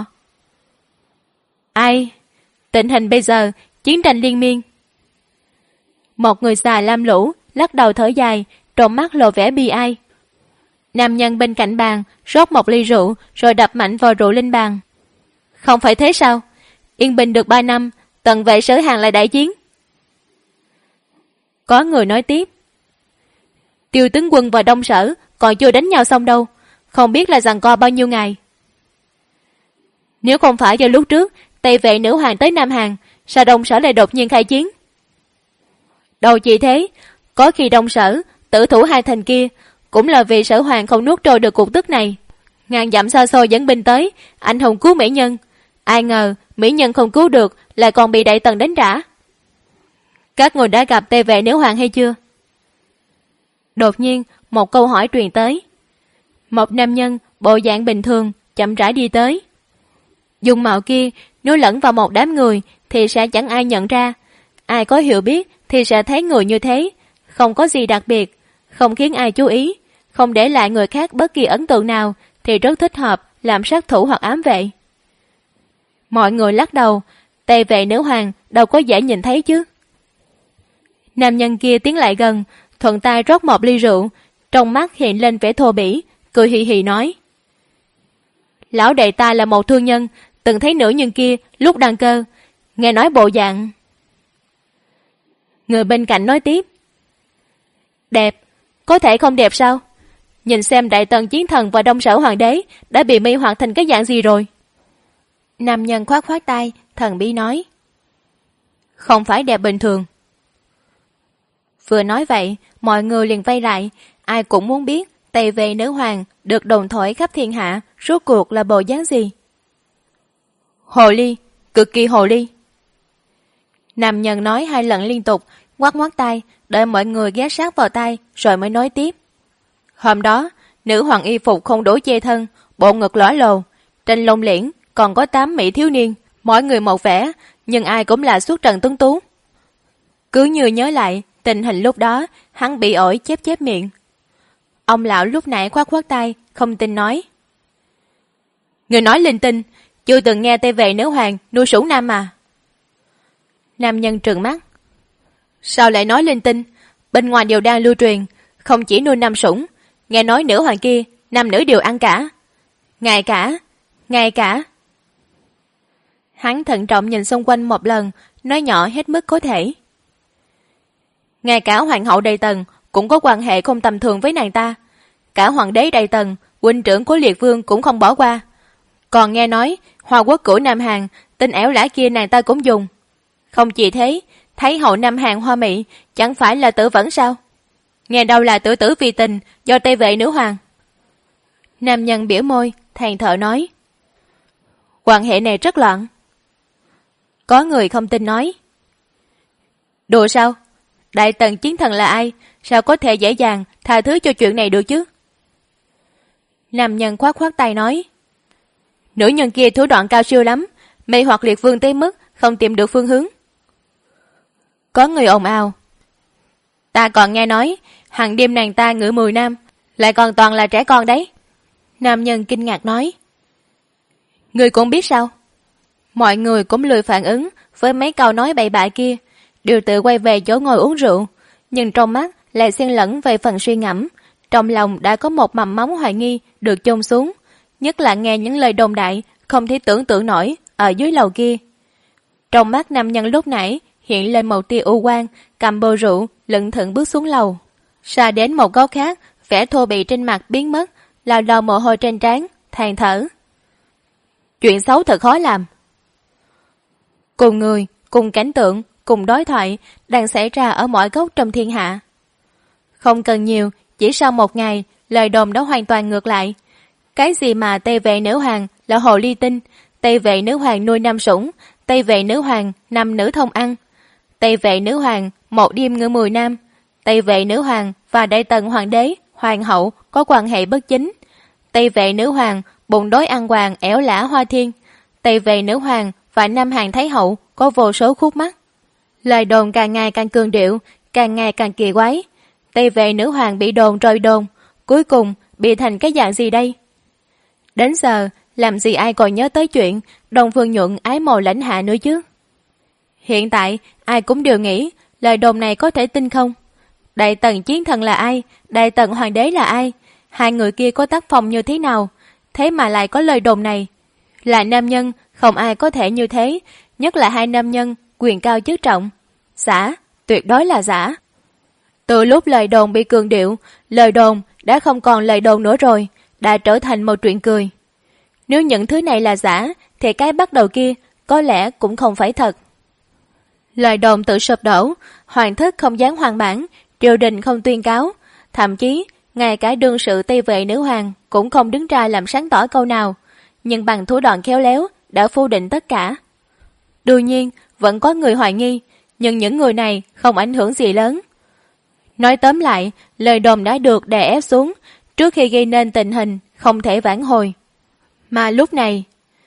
S2: Ai? Tình hình bây giờ, chiến tranh liên miên. Một người già lam lũ, lắc đầu thở dài, trong mắt lộ vẻ bi ai. Nam nhân bên cạnh bàn, rót một ly rượu, rồi đập mạnh vào rượu lên bàn. Không phải thế sao? Yên bình được 3 năm, Tần vệ Sở Hàng lại đại chiến. Có người nói tiếp. Tiêu tướng quân và Đông Sở còn chưa đánh nhau xong đâu, không biết là giằng co bao nhiêu ngày. Nếu không phải do lúc trước Tây vệ nữ hoàng tới Nam Hàn, sao Đông Sở lại đột nhiên khai chiến? Đâu chỉ thế, có khi Đông Sở tử thủ hai thành kia cũng là vì Sở Hoàng không nuốt trôi được cục tức này. Ngàn dặm xa xôi dẫn binh tới, anh hùng cứu mỹ nhân. Ai ngờ mỹ nhân không cứu được, lại còn bị Đại Tần đánh trả. Các người đã gặp Tây vệ nữ hoàng hay chưa? Đột nhiên một câu hỏi truyền tới. Một nam nhân bộ dạng bình thường chậm rãi đi tới. Dung mạo kia nếu lẫn vào một đám người thì sẽ chẳng ai nhận ra. Ai có hiểu biết thì sẽ thấy người như thế, không có gì đặc biệt, không khiến ai chú ý, không để lại người khác bất kỳ ấn tượng nào, thì rất thích hợp làm sát thủ hoặc ám vệ. Mọi người lắc đầu, Tây vệ nữ hoàng đâu có dễ nhìn thấy chứ. Nam nhân kia tiến lại gần, thuận tay rót một ly rượu, trong mắt hiện lên vẻ thô bỉ, cười hì hì nói. Lão đệ ta là một thương nhân, từng thấy nữ nhân kia lúc đăng cơ, nghe nói bộ dạng. Người bên cạnh nói tiếp. Đẹp, có thể không đẹp sao? Nhìn xem Đại Tần chiến thần và Đông Sở hoàng đế đã bị mê hoặc thành cái dạng gì rồi. Nam nhân khoát khoát tay, thần bí nói. Không phải đẹp bình thường. Vừa nói vậy, mọi người liền vây lại, ai cũng muốn biết Tây vệ nữ hoàng được đồn thổi khắp thiên hạ rốt cuộc là bộ dáng gì. Hồ ly, cực kỳ hồ ly. Nam nhân nói 2 lần liên tục, ngoắc ngoắc tay, đợi mọi người ghé sát vào tay, rồi mới nói tiếp. Hôm đó, nữ hoàng y phục không đủ che thân, bộ ngực lõa lồ, trên lông liễn còn có 8 mỹ thiếu niên, mỗi người một vẻ, nhưng ai cũng là xuất trần tuấn tú. Cứ như nhớ lại tình hình lúc đó, hắn bị ổi chép chép miệng. Ông lão lúc nãy khoát khoát tay, không tin nói. Người nói linh tinh, chưa từng nghe Tây vệ nữ hoàng nuôi sủng nam mà. Nam nhân trừng mắt. Sao lại nói linh tinh? Bên ngoài đều đang lưu truyền, không chỉ nuôi nam sủng, nghe nói nữ hoàng kia, nam nữ đều ăn cả. Ngay cả. Hắn thận trọng nhìn xung quanh một lần, nói nhỏ hết mức có thể. Ngay cả hoàng hậu Đại Tần cũng có quan hệ không tầm thường với nàng ta. Cả hoàng đế Đại Tần, huynh trưởng của Liệt Vương cũng không bỏ qua. Còn nghe nói, Hoa quốc của Nam Hàn, tên ẻo lã kia nàng ta cũng dùng. Không chỉ thế, thấy hậu Nam Hàn hoa mỹ, chẳng phải là tử vẫn sao? Nghe đâu là tử tử vì tình, do Tây vệ nữ hoàng. Nam nhân biểu môi, than thở nói. Quan hệ này rất loạn. Có người không tin nói. Đùa sao? Đại Tần chiến thần là ai? Sao có thể dễ dàng tha thứ cho chuyện này được chứ? Nam nhân khoát khoát tay nói. Nữ nhân kia thủ đoạn cao siêu lắm, mê hoặc Liệt Vương tới mức không tìm được phương hướng. Có người ồn ào. Ta còn nghe nói, Hàng đêm nàng ta ngửi mùi nam, lại còn toàn là trẻ con đấy. Nam nhân kinh ngạc nói. Ngươi cũng biết sao? Mọi người cũng lười phản ứng với mấy câu nói bậy bạ kia, đều tự quay về chỗ ngồi uống rượu, nhưng trong mắt lại xen lẫn về phần suy ngẫm. Trong lòng đã có một mầm móng hoài nghi được chôn xuống, nhất là nghe những lời đồn đại không thể tưởng tượng nổi ở dưới lầu kia. Trong mắt nam nhân lúc nãy hiện lên một tia u quang, cầm bầu rượu lững thững bước xuống lầu. Xa đến một góc khác, vẻ thô bỉ trên mặt biến mất, lao đầu mồ hôi trên trán, than thở. Chuyện xấu thật khó làm. Cùng người, cùng cảnh tượng, cùng đối thoại đang xảy ra ở mọi góc trong thiên hạ. Không cần nhiều, chỉ sau một ngày, lời đồn đã hoàn toàn ngược lại. Cái gì mà Tây Vệ nữ hoàng là hồ ly tinh, Tây Vệ nữ hoàng nuôi nam sủng, Tây Vệ nữ hoàng nam nữ thông ăn, Tây Vệ nữ hoàng một đêm ngửi mùi nam, Tây Vệ nữ hoàng và Đại Tần hoàng đế, hoàng hậu có quan hệ bất chính, Tây Vệ nữ hoàng bụng đói ăn hoàng ẻo lả hoa thiên, Tây Vệ nữ hoàng và Nam Hàn Thái hậu có vô số khúc mắc. Lời đồn càng ngày càng cường điệu, càng ngày càng kỳ quái. Tây Vệ nữ hoàng bị đồn rồi đồn, cuối cùng bị thành cái dạng gì đây? Đến giờ, làm gì ai còn nhớ tới chuyện Đông Phương Nhuận ái mộ Lãnh Hạ nữa chứ? Hiện tại, ai cũng đều nghĩ lời đồn này có thể tin không? Đại Tần chiến thần là ai? Đại Tần hoàng đế là ai? Hai người kia có tác phong như thế nào? Thế mà lại có lời đồn này. Là nam nhân, không ai có thể như thế, nhất là hai nam nhân, quyền cao chức trọng. Giả, tuyệt đối là giả. Từ lúc lời đồn bị cường điệu, lời đồn đã không còn lời đồn nữa rồi, đã trở thành một chuyện cười. Nếu những thứ này là giả, thì cái bắt đầu kia có lẽ cũng không phải thật. Lời đồn tự sụp đổ, hoàng thất không dám hoàn bản, triều đình không tuyên cáo, thậm chí ngay cả đương sự Tây Vệ nữ hoàng cũng không đứng ra làm sáng tỏ câu nào, nhưng bằng thủ đoạn khéo léo đã phủ định tất cả. Đương nhiên, vẫn có người hoài nghi, nhưng những người này không ảnh hưởng gì lớn. Nói tóm lại, lời đồn đã được đè ép xuống trước khi gây nên tình hình không thể vãn hồi. Mà lúc này,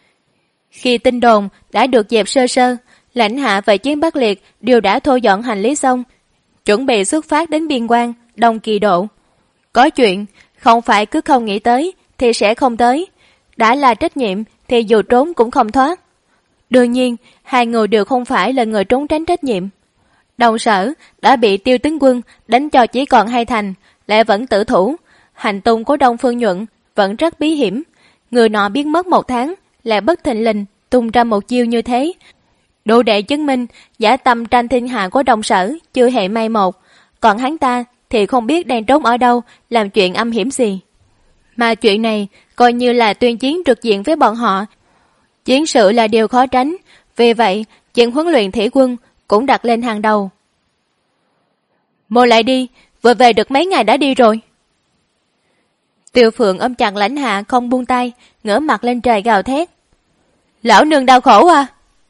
S2: khi tin đồn đã được dẹp sơ sơ, Lãnh Hạ và Chiến Bắc Liệt đều đã thu dọn hành lý xong, chuẩn bị xuất phát đến biên quan Đông Kỳ Độ. Có chuyện, không phải cứ không nghĩ tới thì sẽ không tới. Đã là trách nhiệm thì dù trốn cũng không thoát. Đương nhiên, hai người đều không phải là người trốn tránh trách nhiệm. Đồng Sở đã bị Tiêu tướng quân đánh cho chỉ còn 2 thành, lại vẫn tử thủ. Hành tung của Đông Phương Nhuận vẫn rất bí hiểm. Người nọ biến mất 1 tháng, lại bất thình lình tung ra một chiêu như thế, đủ để chứng minh dã tâm tranh thiên hạ của Đồng Sở chưa hề may một. Còn hắn ta thì không biết đang trốn ở đâu, làm chuyện âm hiểm gì. Mà chuyện này coi như là tuyên chiến trực diện với bọn họ. Chiến sự là điều khó tránh, vì vậy chuyện huấn luyện thủy quân cũng đặt lên hàng đầu. Mô lại đi, vừa về được mấy ngày đã đi rồi. Tiêu Phượng ôm chặt Lãnh Hạ không buông tay, ngửa mặt lên trời gào thét. Lão nương đau khổ à?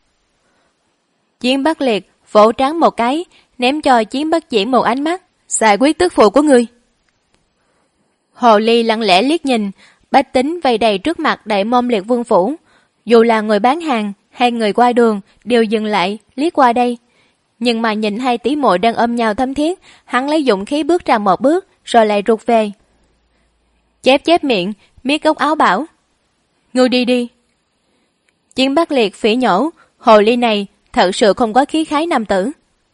S2: Chiến Bắc Liệt vỗ trán một cái, ném cho Chiến Bắc Diễn một ánh mắt. Giải quyết tức phụ của ngươi. Hồ Ly lặng lẽ liếc nhìn, bách tính vây đầy trước mặt Đại Môn Liệt Vương phủ. Dù là người bán hàng hay người qua đường đều dừng lại liếc qua đây. Nhưng mà nhìn hai tỷ muội đang ôm nhau thấm thiết, hắn lấy dũng khí bước ra một bước rồi lại rụt về. Chép chép miệng, miết góc áo bảo. Ngươi đi đi. Chiến Bắc Liệt phỉ nhổ, Hồ Ly này thật sự không có khí khái nam tử.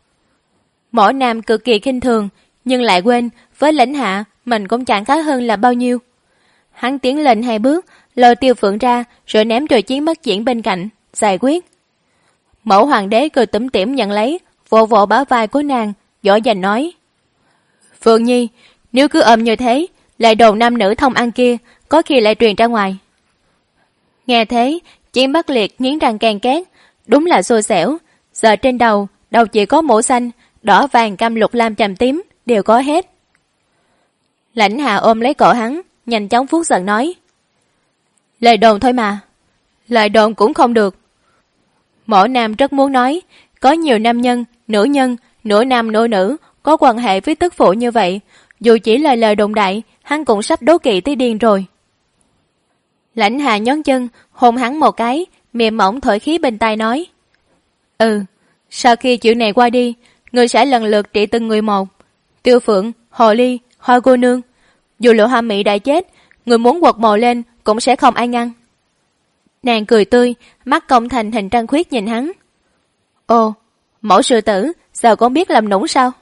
S2: Mỏ nam cực kỳ khinh thường, nhưng lại quên với Lãnh Hạ mình cũng chẳng khá hơn là bao nhiêu. Hắn tiến lên 2 bước, lôi Tiêu Phượng ra rồi ném cho Chiến Bắc Diễn bên cạnh, giải quyết. Mẫu hoàng đế cười tủm tỉm nhận lấy, vỗ vỗ bả vai của nàng, dỗ dành nói. Phượng Nhi, nếu cứ ôm như thế, lại đồn nam nữ thông ăn kia, có khi lại truyền ra ngoài. Nghe thế, Chiến Bắc Liệt nghiến răng ken két, đúng là xui xẻo. Giờ trên đầu chỉ có mũ xanh, đỏ vàng cam lục lam chàm tím, đều có hết. Lãnh Hạ ôm lấy cổ hắn, nhanh chóng vuốt giận nói. Lời đồn thôi mà. Lời đồn cũng không được. Mộ nam rất muốn nói, có nhiều nam nhân, nửa nam nửa nữ, có quan hệ với tức phụ như vậy, dù chỉ là lời đồn đại, hắn cũng sắp đố kỵ tới điên rồi. Lãnh Hạ nhón chân, hôn hắn một cái, mềm mỏng thổi khí bên tai nói. Sau khi chuyện này qua đi, người sẽ lần lượt trị từng người một. Tiêu Phượng, Hồ ly, Hoa cô nương, dù Lộ Hoa Mỹ đã chết, người muốn quật mộ lên cũng sẽ không ai ngăn. Nàng cười tươi, mắt cong thành hình trăng khuyết nhìn hắn. Ồ, mẫu sư tử, sao con biết làm nũng sao?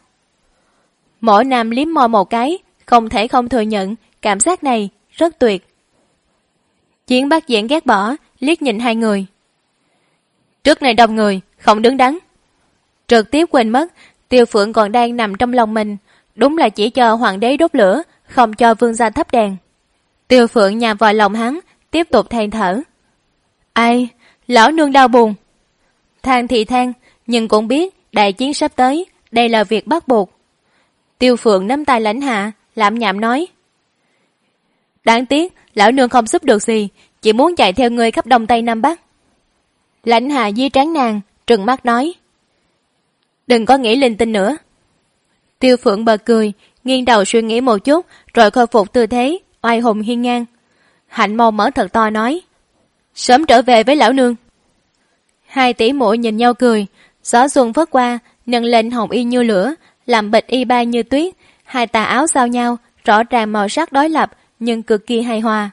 S2: Mộ Nam liếm môi một cái, không thể không thừa nhận, cảm giác này rất tuyệt. Chiến Bắc Diễn ghét bỏ, liếc nhìn hai người. Trước này đông người, không đứng đắn. Trực tiếp quên mất, Tiêu Phượng còn đang nằm trong lòng mình, đúng là chỉ cho hoàng đế đốt lửa, không cho vương gia thắp đèn. Tiêu Phượng nhào vào lòng hắn, tiếp tục than thở. Ai, lão nương đau buồn. Than thì than, nhưng cũng biết đại chiến sắp tới, đây là việc bắt buộc. Tiêu Phượng nắm tay Lãnh Hạ, lảm nhảm nói. Đáng tiếc, lão nương không giúp được gì, chỉ muốn chạy theo ngươi khắp Đông Tây Nam Bắc. Lãnh Hạ di trán nàng, trừng mắt nói. Đừng có nghĩ linh tinh nữa. Tiêu Phượng bật cười, nghiêng đầu suy nghĩ một chút, rồi khôi phục tư thế, oai hùng hiên ngang. Hạnh mâu mở thật to nói. Sớm trở về với lão nương. Hai tỷ muội nhìn nhau cười, gió xuân phất qua, nâng lên hồng y như lửa, làm bịch y ba như tuyết, hai tà áo giao nhau, rõ ràng màu sắc đối lập, nhưng cực kỳ hài hòa.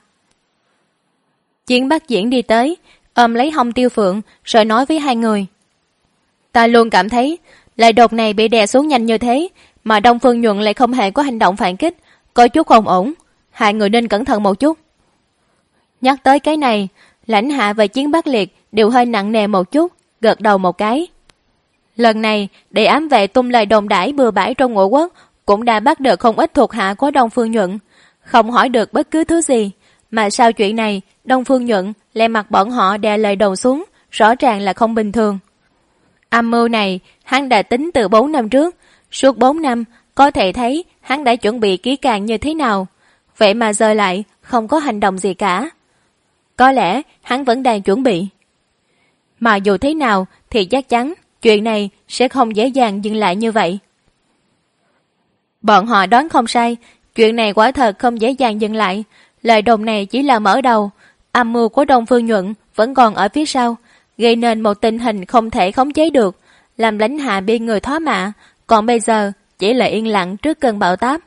S2: Chiến Bắc Diễn đi tới, ôm lấy hông Tiêu Phượng, rồi nói với hai người. Ta luôn cảm thấy, lại đột này bị đè xuống nhanh như thế, mà Đông Phương Nhuận lại không hề có hành động phản kích, có chút không ổn, hai người nên cẩn thận một chút. Nhắc tới cái này, Lãnh Hạ và Chiến Bắc Liệt đều hơi nặng nề một chút, gật đầu một cái. Lần này, để ám vệ tung lời đồn đãi bừa bãi trong Ngũ Quốc, cũng đã bắt được không ít thuộc hạ của Đông Phương Nhuận, không hỏi được bất cứ thứ gì, mà sau chuyện này, Đông Phương Nhuận lại mặc bọn họ đè lời đồn xuống, rõ ràng là không bình thường. Âm mưu này, hắn đã tính từ 4 năm trước, suốt 4 năm, có thể thấy hắn đã chuẩn bị kỹ càng như thế nào, vậy mà giờ lại không có hành động gì cả. Có lẽ hắn vẫn đang chuẩn bị. Mà dù thế nào thì chắc chắn chuyện này sẽ không dễ dàng dừng lại như vậy. Bọn họ đoán không sai, chuyện này quả thật không dễ dàng dừng lại. Lời đồn này chỉ là mở đầu, âm mưu của Đông Phương Nhuận vẫn còn ở phía sau, gây nên một tình hình không thể khống chế được, làm Lãnh Hạ bị người thoá mạ, còn bây giờ chỉ là yên lặng trước cơn bão táp.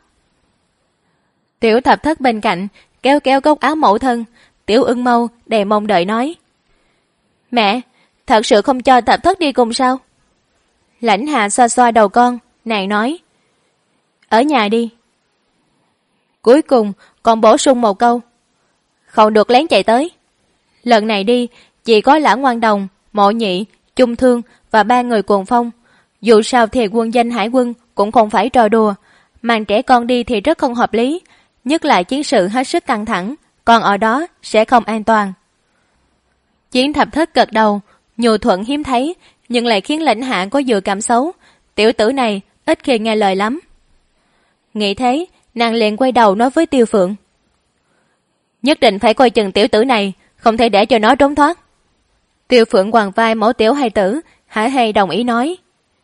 S2: Tiểu Thập Thất bên cạnh kéo kéo góc áo mẫu thân, Tiểu Ưng Mâu đầy mong đợi nói. Mẹ, thật sự không cho Thập Thất đi cùng sao? Lãnh Hạ xoa xoa đầu con, nàng nói. Ở nhà đi. Cuối cùng còn bổ sung một câu. Không được lén chạy tới. Lần này đi, chỉ có Lã Ngoan Đồng, Mộ Nhị, Trung Thương và 3 người Cuồng Phong. Dù sao thì quân danh hải quân cũng không phải trò đùa, mang trẻ con đi thì rất không hợp lý, nhất là chiến sự hết sức căng thẳng, còn ở đó sẽ không an toàn. Chiến Thập Thất gật đầu, nhu thuận hiếm thấy, nhưng lại khiến Lãnh Hạ có dự cảm xấu. Tiểu tử này ít khi nghe lời lắm. Nghĩ thế, nàng liền quay đầu nói với Tiêu Phượng. Nhất định phải coi chừng tiểu tử này, không thể để cho nó trốn thoát. Tiêu Phượng quàng vai mẫu tiểu hài tử, hả hề đồng ý nói.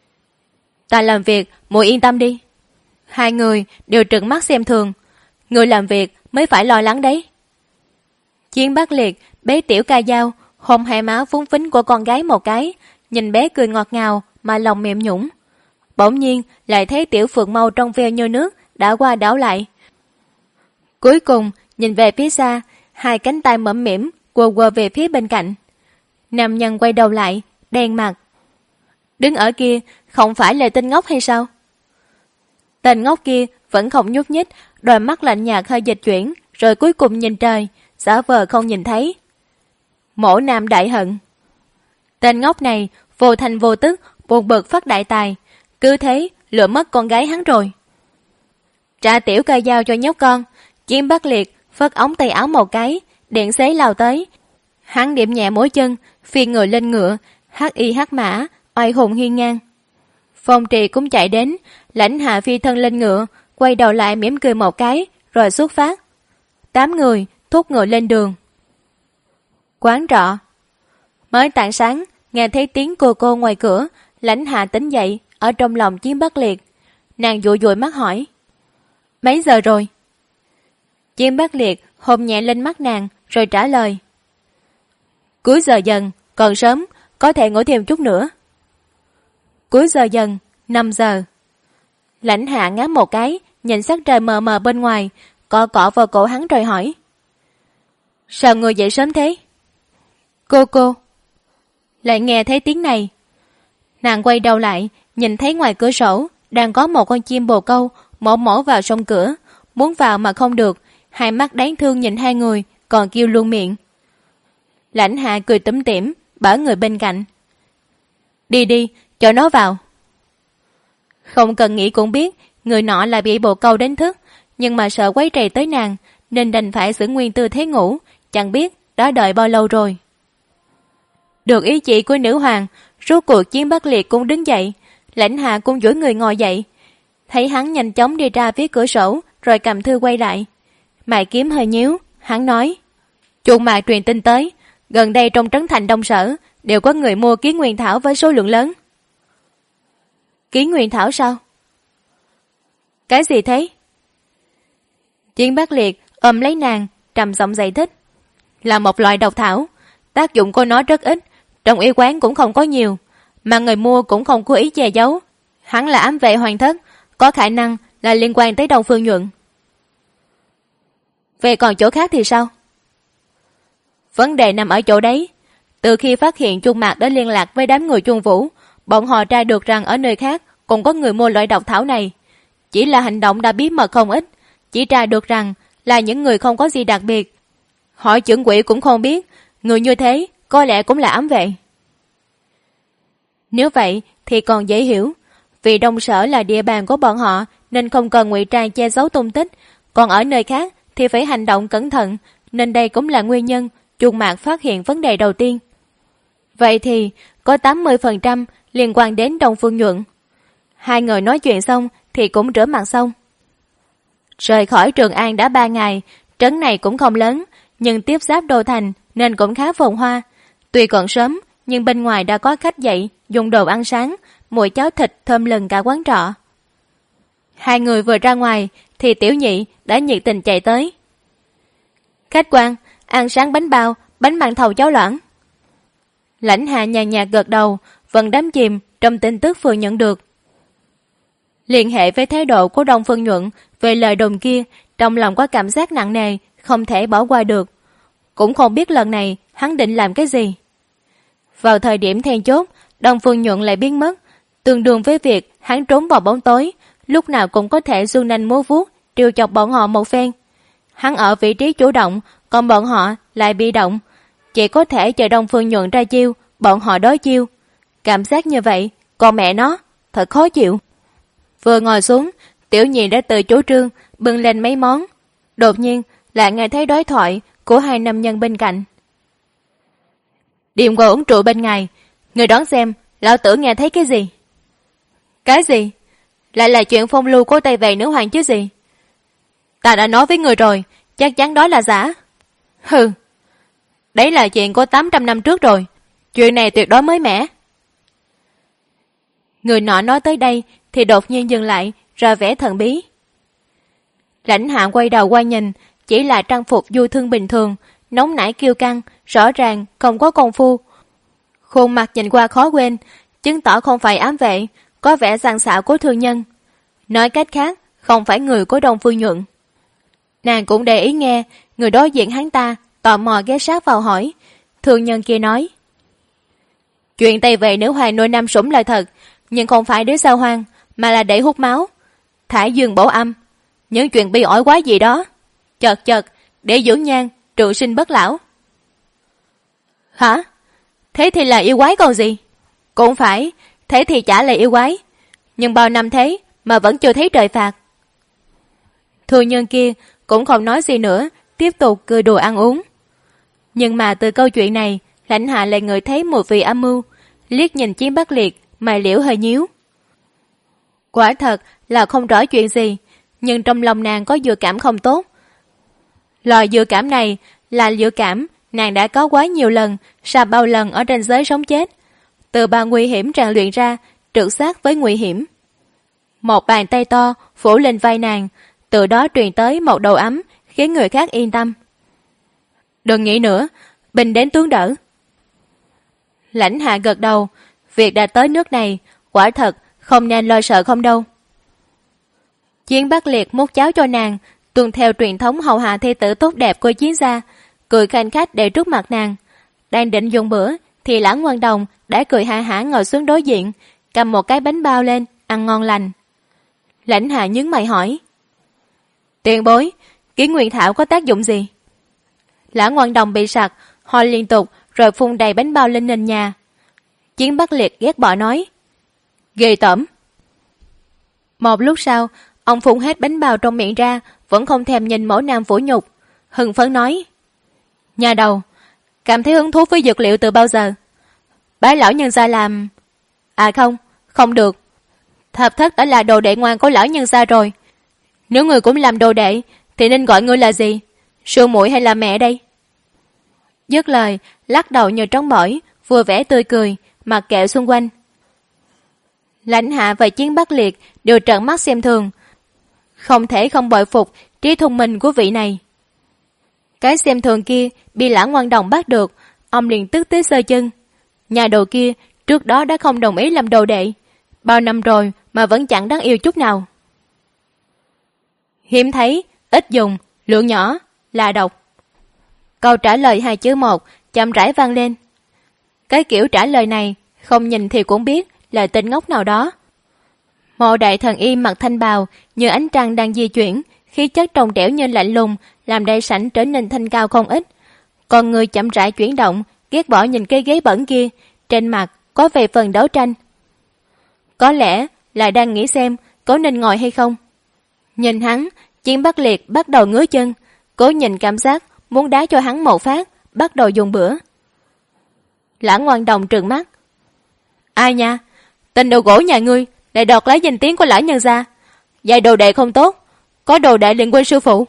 S2: Ta làm việc, muội yên tâm đi. Hai người đều trừng mắt xem thường. Người làm việc mới phải lo lắng đấy. Chiến Bắc Liệt bế Tiểu Ca Dao, hôn hai má phúng phính của con gái một cái, nhìn bé cười ngọt ngào mà lòng mềm nhũn. Bỗng nhiên lại thấy Tiểu Phượng Mâu trong veo như nước, đảo qua đảo lại. Cuối cùng nhìn về phía xa, hai cánh tay mẫm mỉm quờ quờ về phía bên cạnh. Nam nhân quay đầu lại, đen mặt. Đứng ở kia không phải là tên ngốc hay sao? Tên ngốc kia vẫn không nhúc nhích, đôi mắt lạnh nhạt hơi dịch chuyển, rồi cuối cùng nhìn trời, giả vờ không nhìn thấy. Mỗ Nam đại hận. Tên ngốc này vô thành vô tức, buồn bực phát đại tài, cứ thế lừa mất con gái hắn rồi. Trả Tiểu Ca Dao cho nhóc con. Chiến Bắc Liệt phất ống tay áo một cái, điện xế lao tới. Hắn điểm nhẹ mũi chân, phi người lên ngựa, hắc y hắc mã, oai hùng hiên ngang. Phong Trì cũng chạy đến, Lãnh Hạ phi thân lên ngựa, quay đầu lại mỉm cười một cái, rồi xuất phát. 8 người thúc ngựa lên đường. Quán trọ. Mới tảng sáng, nghe thấy tiếng cô ngoài cửa, Lãnh Hạ tỉnh dậy ở trong lòng Chiến Bắc Liệt. Nàng dụi dụi mắt hỏi. Mấy giờ rồi? Chiến Bắc Liệt hôn nhẹ lên mắt nàng, rồi trả lời. Cuối giờ dần, còn sớm, có thể ngủ thêm chút nữa. Cuối giờ dần, 5 giờ. Lãnh Hạ ngáp một cái, nhìn sắc trời mờ mờ bên ngoài, cọ cọ vào cổ hắn rồi hỏi. Sao người dậy sớm thế? Cô. Lại nghe thấy tiếng này. Nàng quay đầu lại, nhìn thấy ngoài cửa sổ đang có một con chim bồ câu mổ vào sông cửa, muốn vào mà không được, hai mắt đáng thương nhìn hai người, còn kêu luôn miệng. Lãnh Hạ cười túm tỉm, bảo người bên cạnh. Đi, cho nó vào. Không cần nghĩ cũng biết, người nọ là bị bồ câu đánh thức, nhưng mà sợ quấy rầy tới nàng, nên đành phải giữ nguyên tư thế ngủ, chẳng biết đã đợi bao lâu rồi. Được ý chỉ của nữ hoàng, rốt cuộc Chiến Bắc Liệt cũng đứng dậy, Lãnh Hạ cũng duỗi người ngồi dậy. Thấy hắn nhanh chóng đi ra phía cửa sổ, rồi cầm thư quay lại. Mày kiếm hơi nhíu, hắn nói. Chuột mạc truyền tin tới, gần đây trong trấn thành Đông Sở đều có người mua Kiến Nguyên Thảo với số lượng lớn. Kiến Nguyên Thảo sao? Cái gì thế? Chiến Bắc Liệt ôm lấy nàng, trầm giọng giải thích. Là một loại độc thảo, tác dụng của nó rất ít, trong y quán cũng không có nhiều, mà người mua cũng không cố ý che giấu. Hắn là ám vệ hoàng thất, có khả năng là liên quan tới Đông Phương Nhuận. Về còn chỗ khác thì sao? Vấn đề nằm ở chỗ đấy. Từ khi phát hiện Chuột Mạc đã liên lạc với đám người Chuông Vũ, bọn họ tra được rằng ở nơi khác cũng có người mua loại độc thảo này. Chỉ là hành động đã bí mật không ít, chỉ tra được rằng là những người không có gì đặc biệt. Hỏi trưởng quỹ cũng không biết, người như thế có lẽ cũng là ám vệ. Nếu vậy thì còn dễ hiểu, vì Đông Sở là địa bàn của bọn họ nên không cần ngụy trang che giấu tung tích, còn ở nơi khác thì phải hành động cẩn thận, nên đây cũng là nguyên nhân Chuột Mạc phát hiện vấn đề đầu tiên. Vậy thì có 80% liên quan đến Đông Phương Nhuận. Hai người nói chuyện xong thì cũng rửa mặt xong. Rời khỏi Trường An đã 3 ngày, trấn này cũng không lớn, nhưng tiếp giáp đô thành nên cũng khá phồn hoa. Tuy còn sớm, nhưng bên ngoài đã có khách dậy dùng đồ ăn sáng, mùi cháo thịt thơm lừng cả quán trọ. Hai người vừa ra ngoài thì Tiểu Nhị đã nhiệt tình chạy tới. Khách quan, ăn sáng bánh bao, bánh màn thầu cháo loãng. Lãnh Hạ nhàn nhạt gật đầu, vẫn đắm chìm trong tin tức vừa nhận được. Liên hệ với thái độ của Đông Phương Nhuận về lời đồn kia, trong lòng có cảm giác nặng nề, không thể bỏ qua được. Cũng không biết lần này hắn định làm cái gì. Vào thời điểm then chốt, Đông Phương Nhuận lại biến mất, tương đương với việc hắn trốn vào bóng tối, lúc nào cũng có thể giương nanh múa vuốt, trêu chọc bọn họ một phen. Hắn ở vị trí chủ động, còn bọn họ lại bị động. Chỉ có thể chờ Đông Phương Nhuận ra chiêu, bọn họ đối chiêu. Cảm giác như vậy, còn mẹ nó, thật khó chịu. Vừa ngồi xuống, Tiểu Nhị đã tự chủ trương, bưng lên mấy món. Đột nhiên, lại nghe thấy đối thoại của hai nam nhân bên cạnh. Điềm qua uống rượu bên ngoài, người đoán xem, lão tử nghe thấy cái gì? Cái gì? Lại là chuyện phong lưu của Tây Vệ nữ hoàng chứ gì? Ta đã nói với người rồi, chắc chắn đó là giả. Hừ, đấy là chuyện của 800 năm trước rồi, chuyện này tuyệt đối mới mẻ. Người nọ nói tới đây thì đột nhiên dừng lại, ra vẻ thần bí. Lãnh Hạ quay đầu qua nhìn, chỉ là trang phục du thương bình thường, nóng nảy kiêu căng, rõ ràng không có công phu. Khuôn mặt nhìn qua khó quên, chứng tỏ không phải ám vệ, có vẻ sàng xạo của thương nhân. Nói cách khác, không phải người của Đông Phương Nhuận. Nàng cũng để ý nghe, người đối diện hắn ta tò mò ghé sát vào hỏi. Thương nhân kia nói, chuyện Tây Vệ nữ hoàng nuôi nam sủng là thật, nhưng không phải để sao hoang, mà là để hút máu, thả dương bổ âm, những chuyện bi ổi quá gì đó, chật để dưỡng nhan, trường sinh bất lão. Hả? Thế thì là yêu quái còn gì? Cũng phải, thế thì chả là yêu quái, nhưng bao năm thế mà vẫn chưa thấy trời phạt. Thương nhân kia cũng không nói gì nữa, tiếp tục cười đùa ăn uống. Nhưng mà từ câu chuyện này, Lãnh Hạ lại ngửi thấy mùi vị âm mưu, liếc nhìn Chiến Bắc Liệt, mày liễu hơi nhíu. Quả thật là không rõ chuyện gì, nhưng trong lòng nàng có dự cảm không tốt. Loại dự cảm này là dự cảm nàng đã có quá nhiều lần, sau bao lần ở ranh giới sống chết. Từ bao nguy hiểm rèn luyện ra, trượt sát với nguy hiểm. Một bàn tay to phủ lên vai nàng, từ đó truyền tới một đầu ấm, khiến người khác yên tâm. Đừng nghĩ nữa, binh đến tướng đỡ. Lãnh Hạ gật đầu, việc đã tới nước này, quả thật không nên lo sợ không đâu. Chiến Bắc Liệt múc cháo cho nàng, tuân theo truyền thống hầu hạ thê tử tốt đẹp của Chiến gia, cười khanh khách để trước mặt nàng. Đang định dùng bữa thì Lãng Quang Đồng đã cười ha hả ngồi xuống đối diện, cầm một cái bánh bao lên ăn ngon lành. Lãnh Hạ nhướng mày hỏi: Tiền bối, Kiến Nguyên Thảo có tác dụng gì? Lãng Quang Đồng bị sặc, ho liên tục rồi phun đầy bánh bao lên nền nhà. Chiến Bắc Liệt ghét bỏ nói: Ghê tởm. Một lúc sau, ông phun hết bánh bao trong miệng ra, vẫn không thèm nhìn mẫu nam phủ nhục, hưng phấn nói: Nhà đầu, cảm thấy hứng thú với dược liệu từ bao giờ? Bái lão nhân gia làm... À không được. Thập Thất đã là đồ đệ ngoan của lão nhân gia rồi. Nếu người cũng làm đồ đệ, thì nên gọi ngươi là gì? Sư muội hay là mẹ đây? Dứt lời, lắc đầu như trống bỏi, vừa vẻ tươi cười, mặc kệ xung quanh. Lãnh Hạ và Chiến Bắc Liệt đều trợn mắt xem thường, không thể không bội phục trí thông minh của vị này. Cái xem thường kia bị Lãng Quang Đồng bắt được, ông liền tức tới sơ chân. Nhà đồ kia trước đó đã không đồng ý làm đồ đệ, bao năm rồi mà vẫn chẳng đáng yêu chút nào. Hiếm thấy, ít dùng, lượng nhỏ, là độc. Câu trả lời 2 chữ 1 chậm rãi vang lên. Cái kiểu trả lời này không nhìn thì cũng biết là tên ngốc nào đó. Mộ đại thần y mặc thanh bào như ánh trăng đang di chuyển, khí chất trong trẻo như lạnh lùng làm đại sảnh trở nên thanh cao không ít. Còn người chậm rãi chuyển động, ghét bỏ nhìn cái ghế bẩn kia, trên mặt có vài phần đấu tranh. Có lẽ là đang nghĩ xem có nên ngồi hay không. Nhìn hắn, Chiến Bắc Liệt bắt đầu ngứa chân, cố nhìn cảm giác muốn đá cho hắn một phát, bắt đầu dùng bữa. Lãng Quang Đồng trừng mắt: Ai nha, tên đồ gỗ nhà ngươi lại đọt lấy danh tiếng của lão nhân gia, dạy đồ đệ không tốt, có đồ đệ liền quên sư phụ.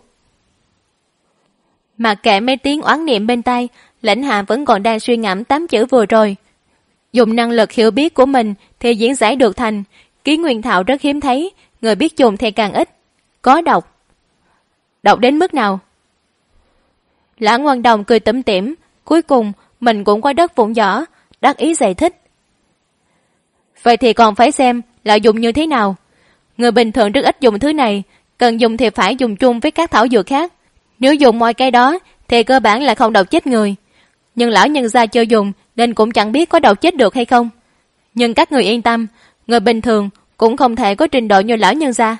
S2: Mặc kệ mấy tiếng oán niệm bên tai, Lãnh Hạ vẫn còn đang suy ngẫm 8 chữ vừa rồi. Dùng năng lực hiểu biết của mình thì diễn giải được thành Kiến Nguyên Thảo rất hiếm thấy, người biết dùng thì càng ít. Có độc. Độc đến mức nào? Lãng Quang Đồng cười tủm tỉm, cuối cùng mình cũng có đất vụn võ, đắc ý giải thích. Vậy thì còn phải xem là dùng như thế nào. Người bình thường rất ít dùng thứ này, cần dùng thì phải dùng chung với các thảo dược khác. Nếu dùng mọi cái đó thì cơ bản là không độc chết người. Nhưng lão nhân gia chưa dùng nên cũng chẳng biết có độc chết được hay không. Nhưng các người yên tâm, người bình thường cũng không thể có trình độ như lão nhân gia.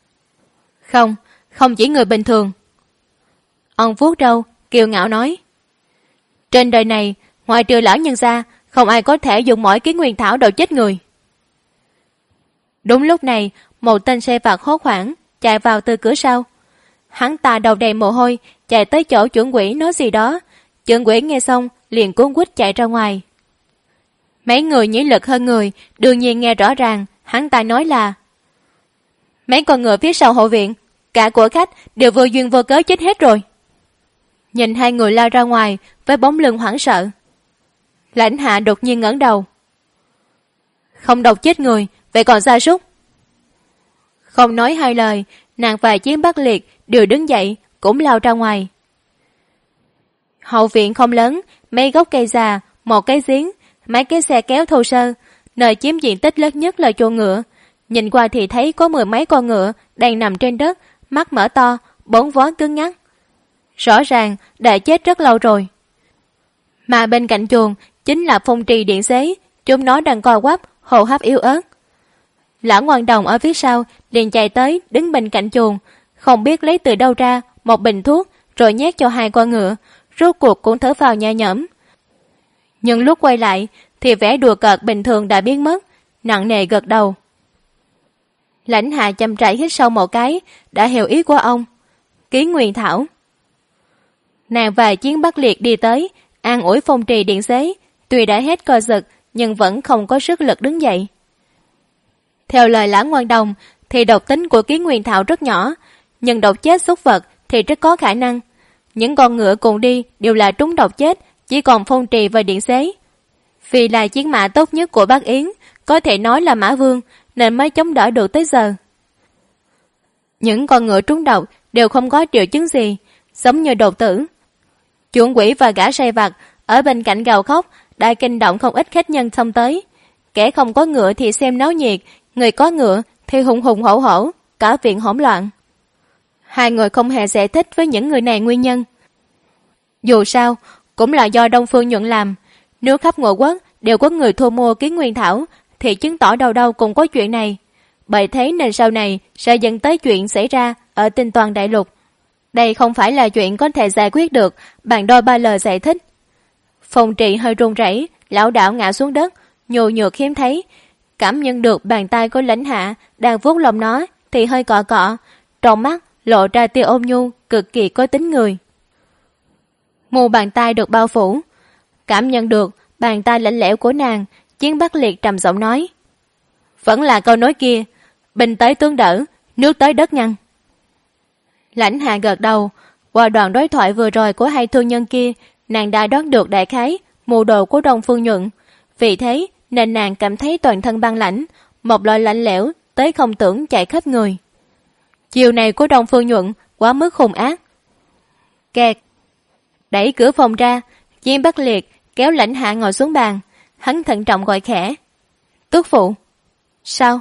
S2: Không chỉ người bình thường. Ông vuốt râu, kiêu ngạo nói. Trên đời này, ngoài trừ lão nhân gia, không ai có thể dùng mỗi Kiến Nguyên Thảo độc chết người. Đúng lúc này, một tên xe vặt hốt hoảng chạy vào từ cửa sau. Hắn ta đầu đầy mồ hôi, chạy tới chỗ trưởng quỹ nói gì đó. Trưởng quỹ nghe xong liền cuống quýt chạy ra ngoài. Mấy người nhĩ lực hơn người đương nhiên nghe rõ ràng. Hắn ta nói là: Mấy con ngựa phía sau hậu viện, cả của khách đều vô duyên vô cớ chết hết rồi. Nhìn hai người lao ra ngoài với bóng lưng hoảng sợ. Lãnh Hạ đột nhiên ngẩng đầu. Không độc chết người, vậy còn gia súc? Không nói hai lời, nàng và Chiến Bắc Liệt đều đứng dậy, cũng lao ra ngoài. Hậu viện không lớn, mấy gốc cây già, một cái giếng, mấy cái xe kéo thô sơ, nơi chiếm diện tích lớn nhất là chuồng ngựa. Nhìn qua thì thấy có 10 mấy con ngựa đang nằm trên đất, mắt mở to, 4 vó cứng ngắc. Rõ ràng đã chết rất lâu rồi. Mà bên cạnh chuồng chính là phong trì điện xế, chúng nó đang co quắp, hô hấp yếu ớt. Lãng Quang Đồng ở phía sau liền chạy tới đứng bên cạnh chuồng, không biết lấy từ đâu ra một bình thuốc rồi nhét cho hai con ngựa, rốt cuộc cũng thở phào nhẹ nhõm. Nhưng lúc quay lại thì vẻ đùa cợt bình thường đã biến mất, nặng nề gật đầu. Lãnh Hạ chậm rãi hít sâu một cái, đã hiểu ý của ông. Kiến Nguyên Thảo. Nàng và Chiến Bắc Liệt đi tới, an ủi phong trì điện xế, tuy đã hết co giật nhưng vẫn không có sức lực đứng dậy. Theo lời Lãng Quang Đồng thì độc tính của Kiến Nguyên Thảo rất nhỏ, nhưng độc chết súc vật thì rất có khả năng. Những con ngựa cùng đi đều là trúng độc chết, chỉ còn phong trì và điện xế. Vì là chiến mã tốt nhất của Bắc Yến, có thể nói là mã vương, nên mới chống đỡ được tới giờ. Những con ngựa trúng độc đều không có triệu chứng gì, giống như đột tử. Trưởng quỹ và gã sai vặt ở bên cạnh gào khóc, đã kinh động không ít khách nhân xông tới. Kẻ không có ngựa thì xem náo nhiệt, người có ngựa thì hùng hùng hổ hổ, cả viện hỗn loạn. Hai người không hề giải thích với những người này nguyên nhân. Dù sao, cũng là do Đông Phương Nhuận làm. Nếu khắp Ngũ Quốc đều có người thu mua Kiến Nguyên Thảo, thì chứng tỏ đâu đâu cũng có chuyện này. Bởi thế nên sau này sẽ dẫn tới chuyện xảy ra ở Tinh Toàn Đại Lục. Đây không phải là chuyện có thể giải quyết được bằng đôi ba lời giải thích. Phong Trị hơi run rẩy, lảo đảo ngã xuống đất, nhô nhược hiếm thấy. Cảm nhận được bàn tay của Lãnh Hạ đang vuốt lòng nó thì hơi cọ cọ, trong mắt lộ ra tia ôn nhu cực kỳ có tính người. Mu bàn tay được bao phủ, cảm nhận được bàn tay lạnh lẽo của nàng, Chiến Bắc Liệt trầm giọng nói: vẫn là câu nói kia, binh tới tướng đỡ, nước tới đất ngăn. Lãnh Hạ gật đầu. Qua đoạn đối thoại vừa rồi của hai thương nhân kia, nàng đã đoán được đại khái mưu đồ của Đông Phương Nhuận. Vì thế nên nàng cảm thấy toàn thân băng lãnh, một loại lạnh lẽo tới không tưởng chạy khắp người. Chiều này của Đông Phương Nhuận quá mức hung ác. Kẹt. Đẩy cửa phòng ra, Chiến Bắc Liệt kéo Lãnh Hạ ngồi xuống bàn. Hắn thận trọng gọi khẽ: tước phụ. Sao?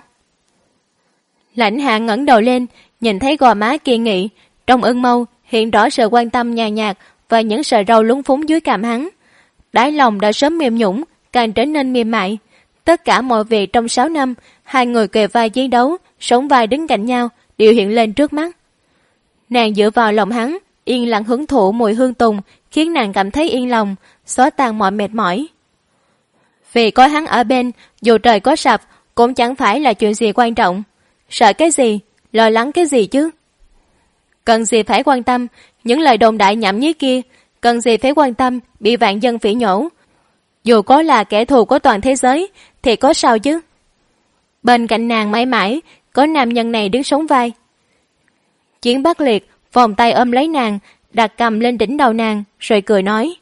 S2: Lãnh Hạ ngẩng đầu lên, nhìn thấy gò má kiên nghị, trong ưng mâu hiện rõ sự quan tâm nhàn nhạt và những sợi râu lúng phúng dưới cằm hắn. Đáy lòng đã sớm mềm nhũn, càng trở nên mềm mại. Tất cả mọi việc trong 6 năm, hai người kề vai chiến đấu, sống vai đứng cạnh nhau, đều hiện lên trước mắt. Nàng dựa vào lòng hắn, yên lặng hưởng thụ mùi hương tùng, khiến nàng cảm thấy yên lòng, xóa tan mọi mệt mỏi. Vì có hắn ở bên, dù trời có sập, cũng chẳng phải là chuyện gì quan trọng. Sợ cái gì, lo lắng cái gì chứ? Cần gì phải quan tâm những lời đồn đại nhảm nhí kia, cần gì phải quan tâm bị vạn dân phỉ nhổ. Dù có là kẻ thù của toàn thế giới thì có sao chứ? Bên cạnh nàng mãi mãi có nam nhân này đứng sống vai. Chiến Bắc Liệt vòng tay ôm lấy nàng, đặt cầm lên đỉnh đầu nàng, rồi cười nói: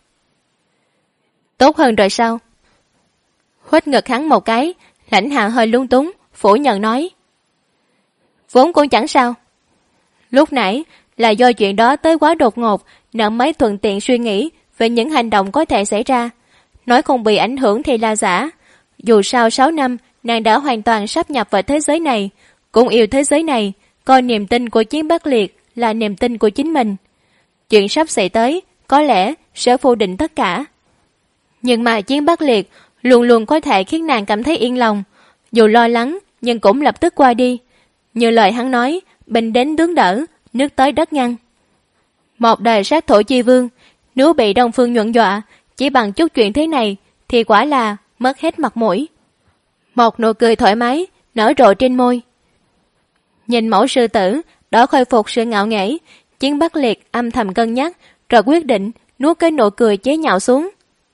S2: tốt hơn rồi sao? Huýt ngực hắn một cái. Lãnh Hạ hơi lung túng, phủ nhận nói: vốn cũng chẳng sao. Lúc nãy là do chuyện đó tới quá đột ngột, nàng mới thuận tiện suy nghĩ về những hành động có thể xảy ra. Nói không bị ảnh hưởng thì là giả. Dù sao 6 năm nàng đã hoàn toàn sáp nhập vào thế giới này, cũng yêu thế giới này, coi niềm tin của Chiến Bắc Liệt là niềm tin của chính mình. Chuyện sắp xảy tới có lẽ sẽ phủ định tất cả. Nhưng mà Chiến Bắc Liệt luôn luôn có thể khiến nàng cảm thấy yên lòng, dù lo lắng nhưng cũng lập tức qua đi. Như lời hắn nói, binh đến tướng đỡ, nước tới đất ngăn. Một đời sát thủ chi vương, nếu bị Đông Phương Nhuận dọa chỉ bằng chút chuyện thế này thì quả là mất hết mặt mũi. Một nụ cười thoải mái nở rộ trên môi. Nhìn mẫu sư tử đã khôi phục sự ngạo nghễ, Chiến Bắc Liệt âm thầm cân nhắc, rồi quyết định nuốt cái nụ cười chế nhạo xuống.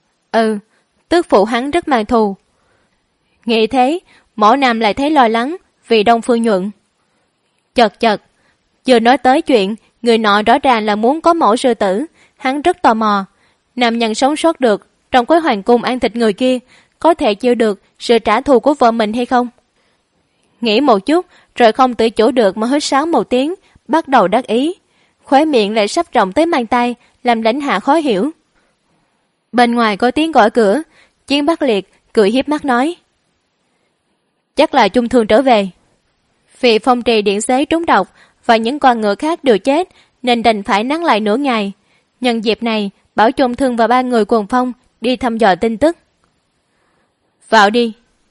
S2: Tước phụ hắn rất mang thù. Nghĩ thế, Mõ Nam lại thấy lo lắng vì Đông Phương Nhuận. Chật, vừa nói tới chuyện người nọ rõ ràng là muốn có mẫu sư tử, hắn rất tò mò. Nam nhân sống sót được trong cái hoàng cung ăn thịt người kia, có thể chịu được sự trả thù của vợ mình hay không? Nghĩ một chút, rồi không tự chủ được mà hít sáo một tiếng, bắt đầu đắc ý. Khóe miệng lại sắp rộng tới mang tay, làm Lãnh Hạ khó hiểu. Bên ngoài có tiếng gõ cửa, Chiến Bắc Liệt cười hiếp mắt nói: chắc là Chung Thương trở về. Vì Phong Trì điện xế trúng độc và những con ngựa khác đều chết, nên đành phải nán lại nửa ngày. Nhân dịp này, bảo Chung Thương và 3 người Quần Phong đi thăm dò tin tức. Vào đi.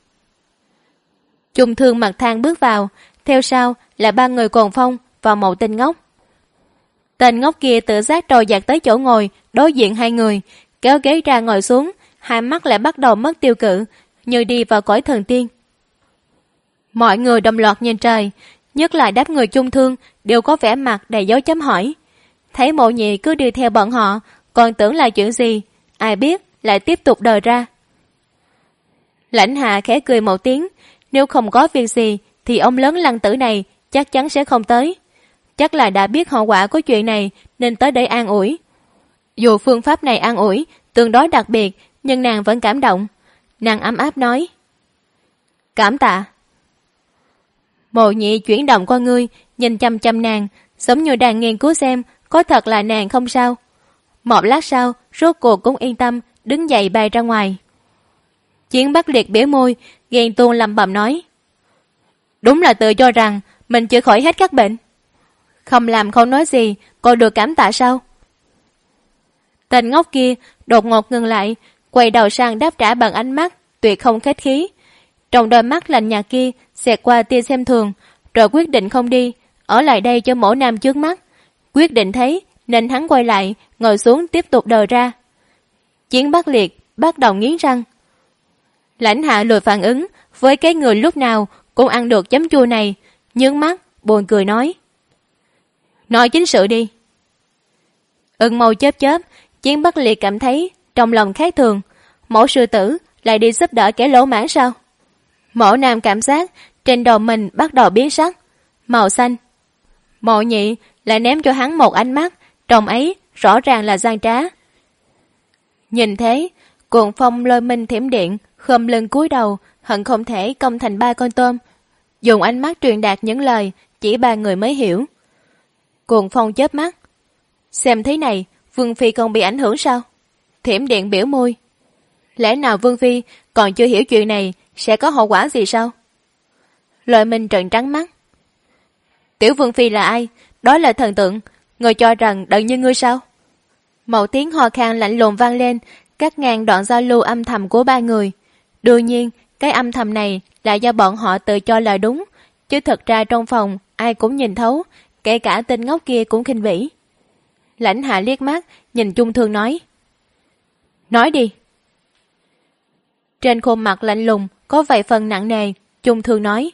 S2: Chung Thương mặc thang bước vào, theo sau là 3 người Quần Phong và một tên ngốc. Tên ngốc kia tự giác trồi dạt tới chỗ ngồi đối diện hai người, kéo ghế ra ngồi xuống, hai mắt lại bắt đầu mất tiêu cự, như đi vào cõi thần tiên. Mọi người đồng loạt nhìn trời, nhất là đám người Chung Thương đều có vẻ mặt đầy dấu chấm hỏi. Thấy Mộ Nhị cứ đi theo bọn họ, còn tưởng là chuyện gì, ai biết lại tiếp tục đòi ra. Lãnh Hạ khẽ cười một tiếng, nếu không có việc gì thì ông lớn Lăng Tử này chắc chắn sẽ không tới. Chắc là đã biết hậu quả của chuyện này nên tới đây an ủi. Dù phương pháp này an ủi tương đối đặc biệt, nhưng nàng vẫn cảm động. Nàng ấm áp nói: cảm tạ. Mộ Nhị chuyển động con ngươi, nhìn chăm chăm nàng, giống như đang nghiên cứu xem có thật là nàng không sao. Một lát sau, rốt cuộc cũng yên tâm, đứng dậy bay ra ngoài. Chiến Bắc Liệt bĩu môi, ghen tuông lẩm bẩm nói: đúng là tự cho rằng mình chữa khỏi hết các bệnh. Không làm không nói gì, còn được cảm tạ sao? Tên ngốc kia đột ngột ngừng lại, quay đầu sang đáp trả bằng ánh mắt tuyệt không khách khí. Trong đôi mắt lạnh nhạt kia xẹt qua tia xem thường, rồi quyết định không đi, ở lại đây cho mẫu nam trước mắt. Quyết định thấy nên hắn quay lại, ngồi xuống tiếp tục đờ ra. Chiến Bắc Liệt bắt đầu nghiến răng. Lãnh Hạ lùi phản ứng với cái người lúc nào cũng ăn được chấm chua này, nhướng mắt buồn cười nói: nói chính sự đi. Ưng mâu chớp chớp, Chiến Bắc Liệt cảm thấy trong lòng khác thường. Mẫu sư tử lại đi giúp đỡ kẻ lỗ mãn sao? Mẫu nam cảm giác trên đầu mình bắt đầu biến sắc, màu xanh. Mộ nhị lại ném cho hắn một ánh mắt, trong ấy rõ ràng là gian trá. Nhìn thế, Cuồng Phong lôi minh thiểm điện, khom lưng cúi đầu, hận không thể cong thành 3 con tôm, dùng ánh mắt truyền đạt những lời chỉ 3 người mới hiểu. Cuồng Phong chớp mắt. Xem thế này, Vương Phi còn bị ảnh hưởng sao? Thiểm điện biểu môi. Lẽ nào Vương Phi còn chưa hiểu chuyện này sẽ có hậu quả gì sao? Lôi minh trợn trắng mắt. Tiểu Vương Phi là ai? Đó là thần tượng. Người cho rằng đần như ngươi sao? Một tiếng hò khan lạnh lùng vang lên, cắt ngang đoạn giao lưu âm thầm của 3 người. Đương nhiên, cái âm thầm này là do bọn họ tự cho là đúng, chứ thật ra trong phòng ai cũng nhìn thấu, kể cả tên ngốc kia cũng khinh bỉ. Lãnh Hạ liếc mắt, nhìn Chung Thương nói: nói đi. Trên khuôn mặt lạnh lùng có vài phần nặng nề, Chung Thương nói: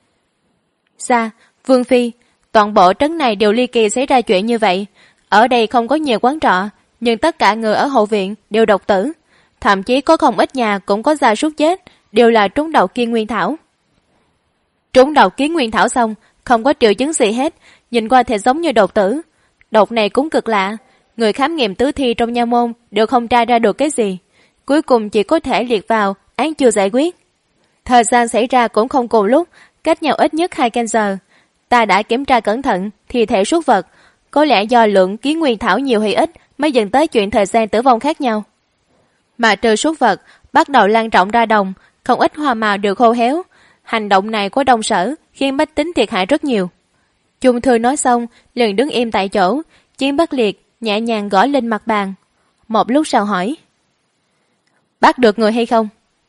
S2: Dạ, Vương Phi, toàn bộ trấn này đều ly kỳ xảy ra chuyện như vậy. Ở đây không có nhiều quán trọ, nhưng tất cả người ở hậu viện đều độc tử. Thậm chí có không ít nhà cũng có gia súc chết, đều là trúng độc Kiên Nguyên Thảo. Trúng độc Kiên Nguyên Thảo xong, không có triệu chứng gì hết, nhìn qua thì giống như độc tử. Độc này cũng cực lạ, người khám nghiệm tứ thi trong nha môn đều không tra ra được cái gì. Cuối cùng chỉ có thể liệt vào án chưa giải quyết. Thời gian xảy ra cũng không cùng lúc, cách nhau ít nhất 2 canh giờ. Ta đã kiểm tra cẩn thận thi thể súc vật, có lẽ do lượng Kiến Nguyên Thảo nhiều hay ít mới dẫn tới chuyện thời gian tử vong khác nhau. Mà trừ súc vật bắt đầu lan rộng ra đồng, không ít hoa màu đều khô héo. Hành động này của Đông Sở khiến bách tính thiệt hại rất nhiều. Chung Thư nói xong liền đứng im tại chỗ. Chiến Bắc Liệt nhẹ nhàng gõ lên mặt bàn. Một lúc sau hỏi: bắt được người hay không?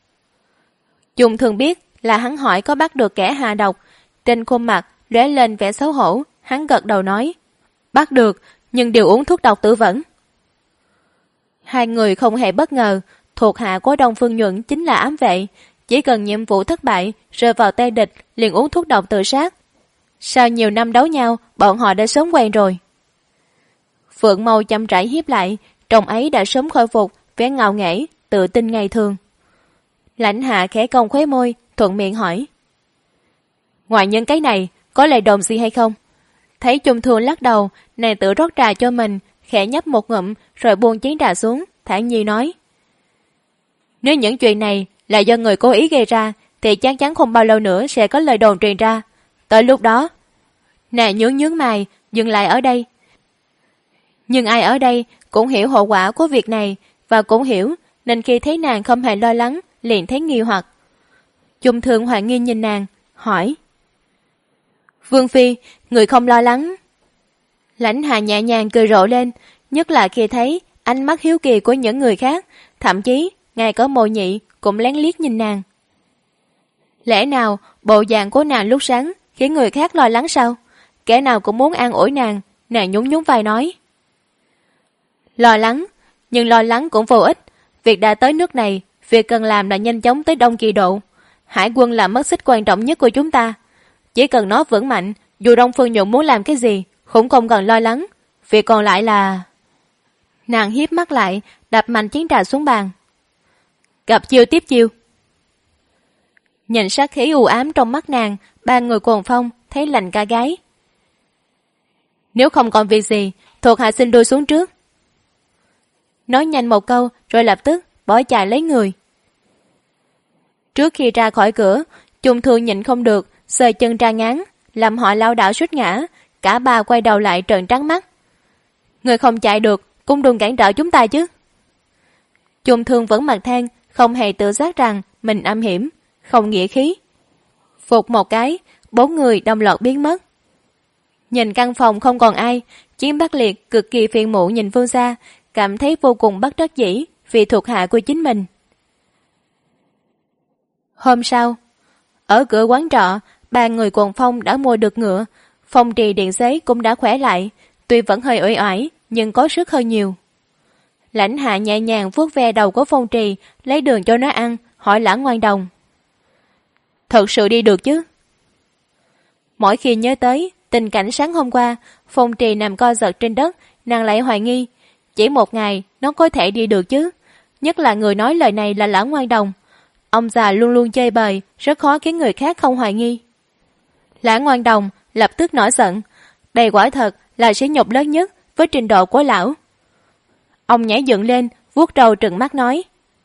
S2: Chung Thường biết là hắn hỏi có bắt được kẻ hạ độc. Trên khuôn mặt lóe lên vẻ xấu hổ, hắn gật đầu nói: bắt được, nhưng đều uống thuốc độc tử vẫn. 2 người không hề bất ngờ, thuộc hạ của Đông Phương Nhuận chính là ám vệ, chỉ cần nhiệm vụ thất bại rơi vào tay địch liền uống thuốc độc tự sát. Sau nhiều năm đấu nhau, bọn họ đã sớm quen rồi. Phượng Mâu chậm rãi hiếp lại, trong ấy đã sớm khôi phục vẻ ngạo nghễ, tự tin ngày thường. Lãnh Hạ khẽ cong khóe môi, thuận miệng hỏi: ngoài những cái này, có lời đồn gì hay không? Thấy Chung Thương lắc đầu, nàng tự rót trà cho mình, khẽ nhấp một ngụm rồi buông chén trà xuống, thản nhiên nói: nếu những chuyện này là do người cố ý gây ra thì chắc chắn không bao lâu nữa sẽ có lời đồn truyền ra. Tới lúc đó, nàng nhướng mày, dừng lại ở đây. Nhưng ai ở đây cũng hiểu hậu quả của việc này, và cũng hiểu nên khi thấy nàng không hề lo lắng liền thấy nghi hoặc. Chung Thương hoài nghi nhìn nàng, hỏi: Vương Phi, người không lo lắng? Lãnh Hạ nhẹ nhàng cười rộ lên, nhất là khi thấy ánh mắt hiếu kỳ của những người khác, thậm chí ngay cả Mộ Nhị cũng lén liếc nhìn nàng. Lẽ nào bộ dạng của nàng lúc sáng khiến người khác lo lắng sao? Kẻ nào cũng muốn an ủi nàng, nàng nhún vai nói: lo lắng, nhưng lo lắng cũng vô ích. Việc đã tới nước này, việc cần làm là nhanh chóng tới Đông Kỳ Độ. Hải quân là mắt xích quan trọng nhất của chúng ta. Chỉ cần nó vững mạnh, dù Đông Phương Nhuận muốn làm cái gì cũng không cần lo lắng. Việc còn lại là... Nàng hiếp mắt lại, đập mạnh chén trà xuống bàn. Gặp chiêu tiếp chiêu. Nhìn sát khí u ám trong mắt nàng, 3 người Cuồng Phong thấy lạnh cả gáy. Nếu không còn việc gì, thuộc hạ xin đuôi xuống trước. Nói nhanh một câu rồi lập tức bỏ chạy lấy người. Trước khi ra khỏi cửa, Chung Thương nhịn không được, sờ chân ra ngán, làm họ lao đảo suýt ngã. Cả 3 quay đầu lại trợn trắng mắt. Người không chạy được cũng đừng cản trở chúng ta chứ. Chung Thương vẫn mặt than, không hề tự giác rằng mình âm hiểm, không nghĩa khí. Phục một cái, 4 người đồng loạt biến mất. Nhìn căn phòng không còn ai, Chiến Bắc Liệt cực kỳ phiền muộn nhìn phương xa, cảm thấy vô cùng bất đắc dĩ vì thuộc hạ của chính mình. Hôm sau, ở cửa quán trọ, 3 người quần phong đã mua được ngựa, Phong Trì điện xế cũng đã khỏe lại, tuy vẫn hơi uể oải nhưng có sức hơn nhiều. Lãnh Hạ nhẹ nhàng vuốt ve đầu của Phong Trì, lấy đường cho nó ăn, hỏi Lã Ngoan Đồng: thật sự đi được chứ? Mỗi khi nhớ tới tình cảnh sáng hôm qua, Phong Trì nằm co giật trên đất, nàng lại hoài nghi, chỉ một ngày nó có thể đi được chứ? Nhất là người nói lời này là Lã Ngoan Đồng. Ông già luôn luôn chơi bời, rất khó khiến người khác không hoài nghi. Lã Ngoan Đồng lập tức nổi giận, đây quả thật là sỉ nhục lớn nhất với trình độ của lão. Ông nhảy dựng lên, vuốt râu trừng mắt nói: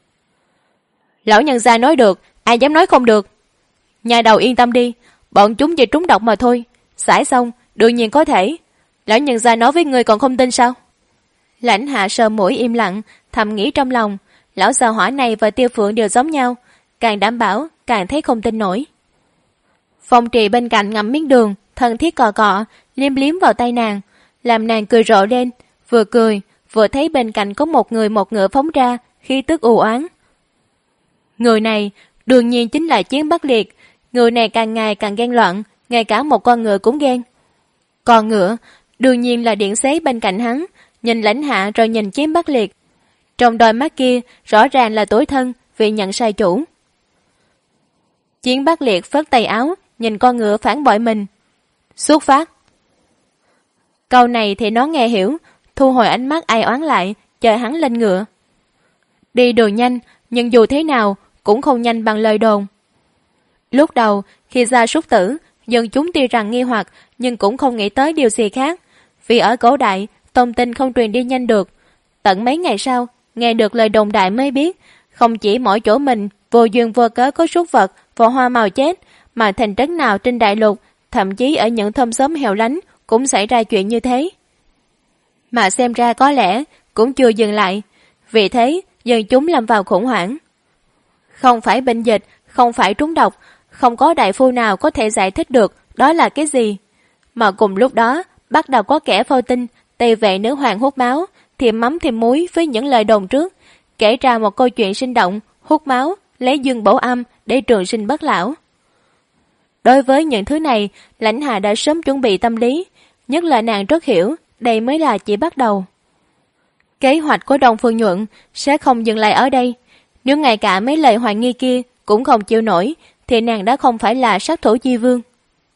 S2: lão nhân gia nói được, ai dám nói không được? Nhà đầu yên tâm đi, bọn chúng chỉ trúng độc mà thôi, xài xong đương nhiên có thể. Lão nhân gia nói với người còn không tin sao? Lãnh Hạ sờ mũi im lặng, thầm nghĩ trong lòng, lão già hỏa này và Tiêu Phượng đều giống nhau, càng đảm bảo càng thấy không tin nổi. Phong Trì bên cạnh ngậm miếng đường, thân thiết cọ cọ, liếm liếm vào tay nàng, làm nàng cười rộ lên, vừa cười vừa thấy bên cạnh có một người một ngựa phóng ra, khí tức u oán. Người này đương nhiên chính là Chiến Bắc Liệt, người này càng ngày càng ghen loạn, ngay cả một con ngựa cũng ghen. Con ngựa đương nhiên là điện xế bên cạnh hắn, nhìn Lãnh Hạ rồi nhìn Chiến Bắc Liệt. Trong đôi mắt kia rõ ràng là tủi thân vì nhận sai chủ. Chiến Bắc Liệt phất tay áo, nhìn con ngựa phản bội mình. Xuất phát. Câu này thì nó nghe hiểu, thu hồi ánh mắt ai oán lại, chờ hắn lên ngựa. Đi đường nhanh, nhưng dù thế nào cũng không nhanh bằng lời đồn. Lúc đầu, khi ra súc tử, dân chúng tuy rằng nghi hoặc nhưng cũng không nghĩ tới điều gì khác, vì ở cổ đại, thông tin không truyền đi nhanh được. Tận mấy ngày sau, nghe được lời đồn đại mới biết, không chỉ mỗi chỗ mình vô duyên vô cớ có súc vật và hoa màu chết, mà thành trấn nào trên đại lục, thậm chí ở những thôn xóm hẻo lánh cũng xảy ra chuyện như thế. Mà xem ra có lẽ cũng chưa dừng lại, vì thế dân chúng lâm vào khủng hoảng. Không phải bệnh dịch, không phải trúng độc, không có đại phu nào có thể giải thích được đó là cái gì. Mà cùng lúc đó, bắt đầu có kẻ phao tin Tây Vệ nữ hoàng hút máu, thêm mắm thêm muối với những lời đồn trước, kể ra một câu chuyện sinh động, hút máu, lấy dương bổ âm để trường sinh bất lão. Đối với những thứ này, Lãnh Hạ đã sớm chuẩn bị tâm lý, nhất là nàng rất hiểu, đây mới là chỉ bắt đầu. Kế hoạch của Đông Phương Nhuận sẽ không dừng lại ở đây. Nếu ngay cả mấy lời hoài nghi kia cũng không chịu nổi, thì nàng đã không phải là sát thủ chi vương.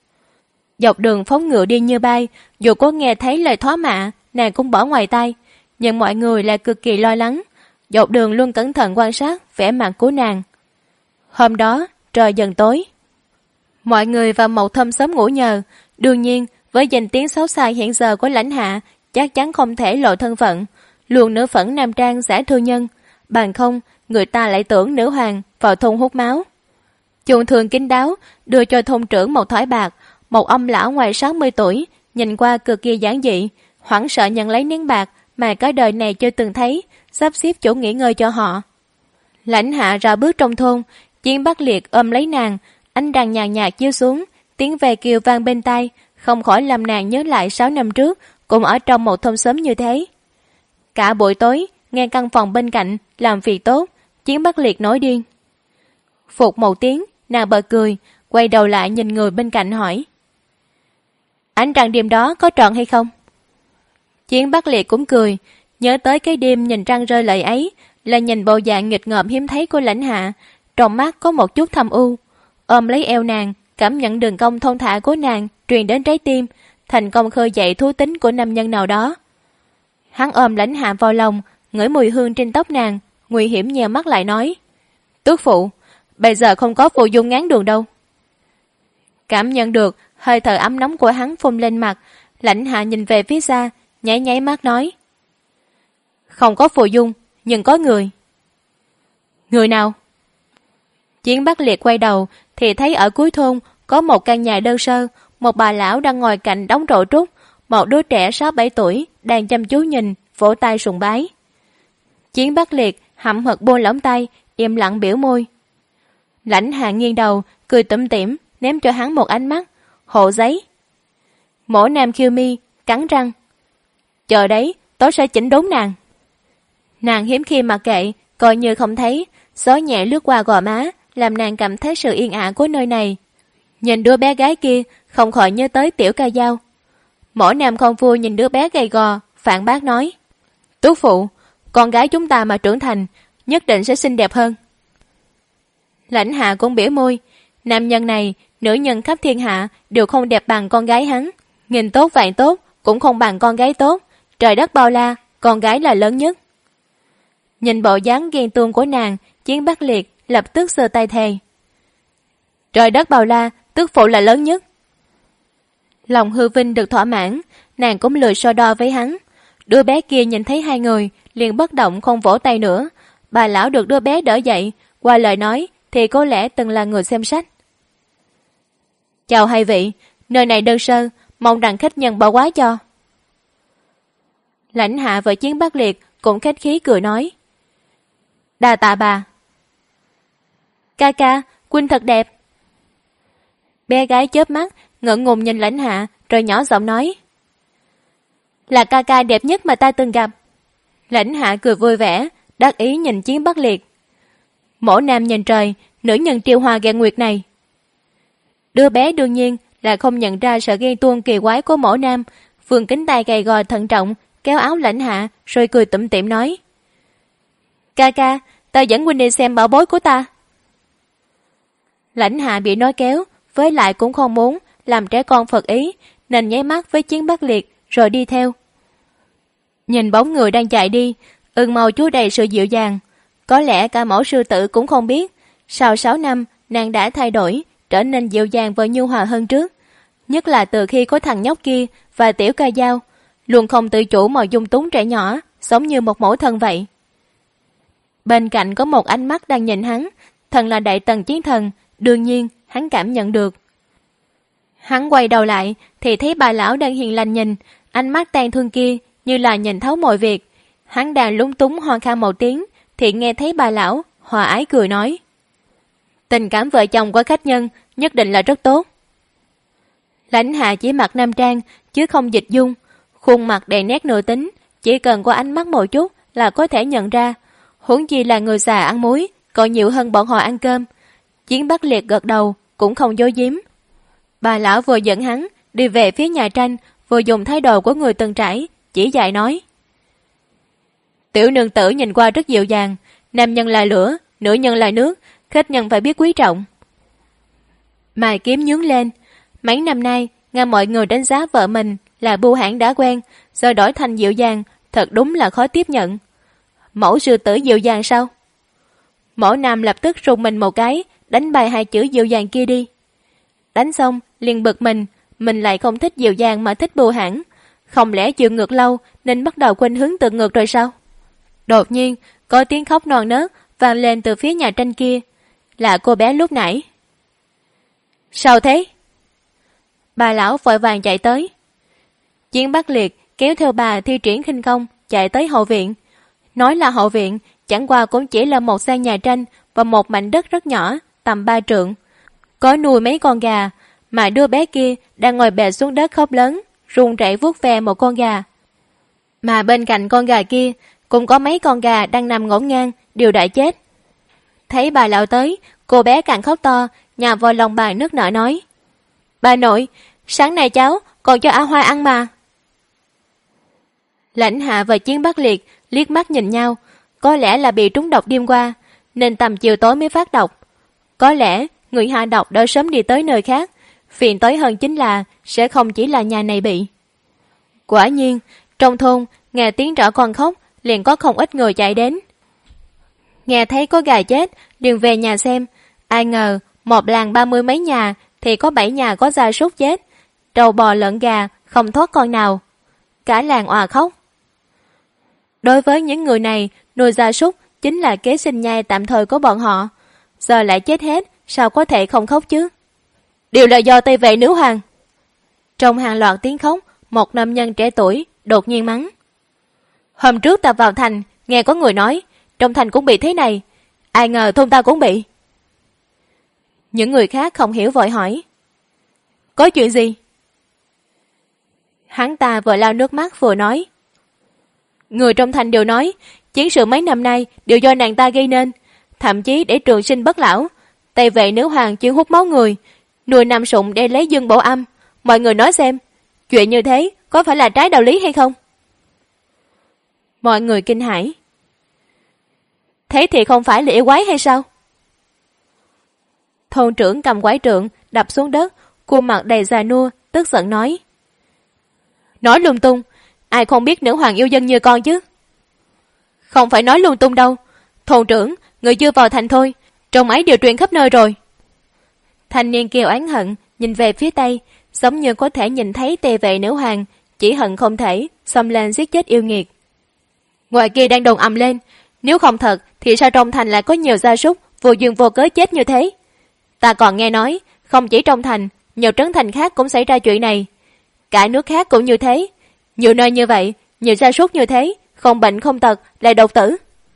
S2: Dọc đường phóng ngựa đi như bay, dù có nghe thấy lời thoá mạ, nàng cũng bỏ ngoài tai, nhưng mọi người lại cực kỳ lo lắng. Dọc đường luôn cẩn thận quan sát vẻ mặt của nàng. Hôm đó, trời dần tối. Mọi người vào Mậu Thâm sớm ngủ nhờ, đương nhiên với danh tiếng xấu xa hiện giờ của Lãnh Hạ, chắc chắn không thể lộ thân phận, luôn nửa phẫn nam trang giả thư nhân, bằng không người ta lại tưởng nữ hoàng vào thôn hút máu. Chuồng thường kín đáo đưa cho thôn trưởng một thỏi bạc, một ông lão ngoài 60 tuổi, nhìn qua cực kỳ giản dị, hoảng sợ nhận lấy miếng bạc mà cả đời này chưa từng thấy, sắp xếp chỗ nghỉ ngơi cho họ. Lãnh Hạ ra bước trong thôn, Chiến Bắc Liệt ôm lấy nàng, ánh đèn nhàn nhạt chiếu xuống, tiếng ve kêu vang bên tai, không khỏi làm nàng nhớ lại 6 năm trước, cũng ở trong một thôn xóm như thế. Cả buổi tối, nghe căn phòng bên cạnh làm việc tốt, Chiến Bắc Liệt nổi điên. Phục một tiếng, nàng bật cười, quay đầu lại nhìn người bên cạnh hỏi: ánh trăng đêm đó có tròn hay không? Chiến Bắc Liệt cũng cười, nhớ tới cái đêm nhìn trăng rơi lệ ấy, là nhìn bộ dạng nghịch ngợm hiếm thấy của Lãnh Hạ, trong mắt có một chút thâm u, ôm lấy eo nàng, cảm nhận đường cong thon thả của nàng truyền đến trái tim, thành công khơi dậy thú tính của nam nhân nào đó. Hắn ôm Lãnh Hạ vào lòng, ngửi mùi hương trên tóc nàng, nguy hiểm nhèo mắt lại nói: tước phụ, bây giờ không có phù dung ngán đường đâu. Cảm nhận được hơi thở ấm nóng của hắn phun lên mặt, Lãnh Hạ nhìn về phía xa, nháy nháy mắt nói: không có phù dung, nhưng có người. Người nào? Chiến Bắc Liệt quay đầu thì thấy ở cuối thôn có một căn nhà đơn sơ, một bà lão đang ngồi cạnh đống rổ trúc, một đứa trẻ 6-7 tuổi đang chăm chú nhìn, vỗ tay sùng bái. Chiến Bắc Liệt hậm hực buông lỏng tay, im lặng biểu môi. Lãnh Hạ nghiêng đầu, cười tủm tỉm, ném cho hắn một ánh mắt, hộ giấy. Mỗ Nam khiêu mi, cắn răng. Chờ đấy, tớ sẽ chỉnh đốn nàng. Nàng hiếm khi mặc kệ, coi như không thấy, gió nhẹ lướt qua gò má, làm nàng cảm thấy sự yên ả của nơi này. Nhìn đứa bé gái kia, không khỏi nhớ tới Tiểu Ca Dao. Mỗ Nam không vui nhìn đứa bé gầy gò, phản bác nói. Tú phụ, con gái chúng ta mà trưởng thành, nhất định sẽ xinh đẹp hơn. Lãnh Hạ cũng biểu môi. Nam nhân này, nữ nhân khắp thiên hạ đều không đẹp bằng con gái hắn. Nghìn tốt vạn tốt, cũng không bằng con gái tốt. Trời đất bao la, con gái là lớn nhất. Nhìn bộ dáng ghen tuông của nàng, Chiến Bắc Liệt lập tức giơ tay thề. Trời đất bao la, tức phụ là lớn nhất. Lòng hư vinh được thỏa mãn, nàng cũng lười so đo với hắn. Đứa bé kia nhìn thấy hai người, liền bất động không vỗ tay nữa. Bà lão được đứa bé đỡ dậy, qua lời nói thì có lẽ từng là người xem sách. Chào hai vị, nơi này đơn sơ, mong rằng khách nhân bỏ quá cho. Lãnh Hạ và Chiến Bắc Liệt cũng khách khí cười nói. Đà tạ bà. Ca ca, huynh thật đẹp. Bé gái chớp mắt, ngượng ngùng nhìn Lãnh Hạ, rồi nhỏ giọng nói. Là ca ca đẹp nhất mà ta từng gặp. Lãnh Hạ cười vui vẻ, đắc ý nhìn Chiến Bắc Liệt. Mỗ Nam nhìn trời, nữ nhân triều hoa gạn nguyệt này. Đứa bé đương nhiên là không nhận ra sự ghen tuông kỳ quái của Mỗ Nam, vươn cánh tay gầy gò thận trọng, kéo áo Lãnh Hạ, rồi cười tủm tỉm nói. Ca ca, ta dẫn huynh đi xem bảo bối của ta. Lãnh Hạ bị nói kéo, với lại cũng không muốn làm trẻ con phật ý, nên nháy mắt với Chiến Bắc Liệt, rồi đi theo. Nhìn bóng người đang chạy đi, Ưng Mâu chứa đầy sự dịu dàng. Có lẽ cả mẫu sư tử cũng không biết, sau 6 năm nàng đã thay đổi, trở nên dịu dàng và nhu hòa hơn trước. Nhất là từ khi có thằng nhóc kia và Tiểu Ca Dao, luôn không tự chủ mà dung túng trẻ nhỏ, giống như một mẫu thân vậy. Bên cạnh có một ánh mắt đang nhìn hắn, thần là Đại Tần Chiến Thần, đương nhiên hắn cảm nhận được. Hắn quay đầu lại thì thấy bà lão đang hiền lành nhìn, ánh mắt tang thương kia như là nhìn thấu mọi việc. Hắn đang lúng túng ho khan một tiếng thì nghe thấy bà lão hòa ái cười nói. Tình cảm vợ chồng của khách nhân nhất định là rất tốt. Lãnh Hạ chỉ mặc nam trang chứ không dịch dung, khuôn mặt đầy nét nữ tính, chỉ cần có ánh mắt một chút là có thể nhận ra. Huống chi là người già ăn muối, còn nhiều hơn bọn họ ăn cơm. Chiến Bắc Liệt gật đầu, cũng không giấu giếm. Bà lão vừa dẫn hắn đi về phía nhà tranh, vừa dùng thái độ của người từng trải, chỉ dạy nói. Tiểu nương tử nhìn qua rất dịu dàng, nam nhân là lửa, nữ nhân là nước, khách nhân phải biết quý trọng. Mày kiếm nhướng lên. Mấy năm nay, nghe mọi người đánh giá vợ mình là bưu hãn đã quen, giờ đổi thành dịu dàng, thật đúng là khó tiếp nhận. Mẫu sư tử dịu dàng sao? Mẫu Nam lập tức rùng mình một cái, đánh bài 2 chữ dịu dàng kia đi. Đánh xong, liền bực mình lại không thích dịu dàng mà thích bưu hãn. Không lẽ chịu ngược lâu nên bắt đầu khuynh hướng tự ngược rồi sao? Đột nhiên, có tiếng khóc non nớt vang lên từ phía nhà tranh kia. Là cô bé lúc nãy. Sao thế? Bà lão vội vàng chạy tới. Chiến Bắc Liệt kéo theo bà thi triển khinh công chạy tới hậu viện. Nói là hậu viện, chẳng qua cũng chỉ là một gian nhà tranh và một mảnh đất rất nhỏ, tầm 3 trượng. Có nuôi mấy con gà, mà đứa bé kia đang ngồi bệt xuống đất khóc lớn, run rẩy vuốt ve một con gà. Mà bên cạnh con gà kia cũng có mấy con gà đang nằm ngổn ngang, đều đã chết. Thấy bà lão tới, cô bé càng khóc to, nhào vào lòng bà nức nở nói. Bà nội, sáng nay cháu còn cho A Hoa ăn mà. Lãnh Hạ và Chiến Bắc Liệt liếc mắt nhìn nhau, có lẽ là bị trúng độc đêm qua, nên tầm chiều tối mới phát độc. Có lẽ người hạ độc đã sớm đi tới nơi khác, phiền tối hơn chính là sẽ không chỉ là nhà này bị. Quả nhiên, trong thôn, nghe tiếng rõ con khóc, liền có không ít người chạy đến. Nghe thấy có gà chết, liền về nhà xem, ai ngờ một làng 30 mấy nhà thì có 7 nhà có gia súc chết, trâu bò lợn gà không thoát con nào. Cả làng òa khóc. Đối với những người này, nuôi gia súc chính là kế sinh nhai tạm thời của bọn họ. Giờ lại chết hết, sao có thể không khóc chứ? Đều là do Tây Vệ nữ hoàng. Trong hàng loạt tiếng khóc, một nam nhân trẻ tuổi đột nhiên mắng. Hôm trước ta vào thành, nghe có người nói, trong thành cũng bị thế này. Ai ngờ thôn ta cũng bị. Những người khác không hiểu vội hỏi. có chuyện gì? Hắn ta vừa lau nước mắt vừa nói. Người trong thành đều nói, chiến sự mấy năm nay đều do nàng ta gây nên, thậm chí để trường sinh bất lão. Tây vệ nữ hoàng chuyên hút máu người, nuôi nam sụng để lấy dương bổ âm. Mọi người nói xem, chuyện như thế có phải là trái đạo lý hay không? Mọi người kinh hãi. Thế thì không phải là yêu quái hay sao? Thôn trưởng cầm quái trượng đập xuống đất, khuôn mặt đầy già nua, tức giận nói. Nói lung tung, ai không biết nữ hoàng yêu dân như con chứ? Không phải nói lung tung đâu. Thôn trưởng, người chưa vào thành thôi, trong ấy đều truyền khắp nơi rồi. Thanh niên kêu oán hận, nhìn về phía tây, giống như có thể nhìn thấy Tề vệ nữ hoàng, chỉ hận không thể xông lên giết chết yêu nghiệt. Ngoài kia đang đồn ầm lên, nếu không thật thì sao trong thành lại có nhiều gia súc vô duyên vô cớ chết như thế? Ta còn nghe nói, không chỉ trong thành, nhiều trấn thành khác cũng xảy ra chuyện này. Cả nước khác cũng như thế. Nhiều nơi như vậy, nhiều gia súc như thế, không bệnh không tật, lại đột tử.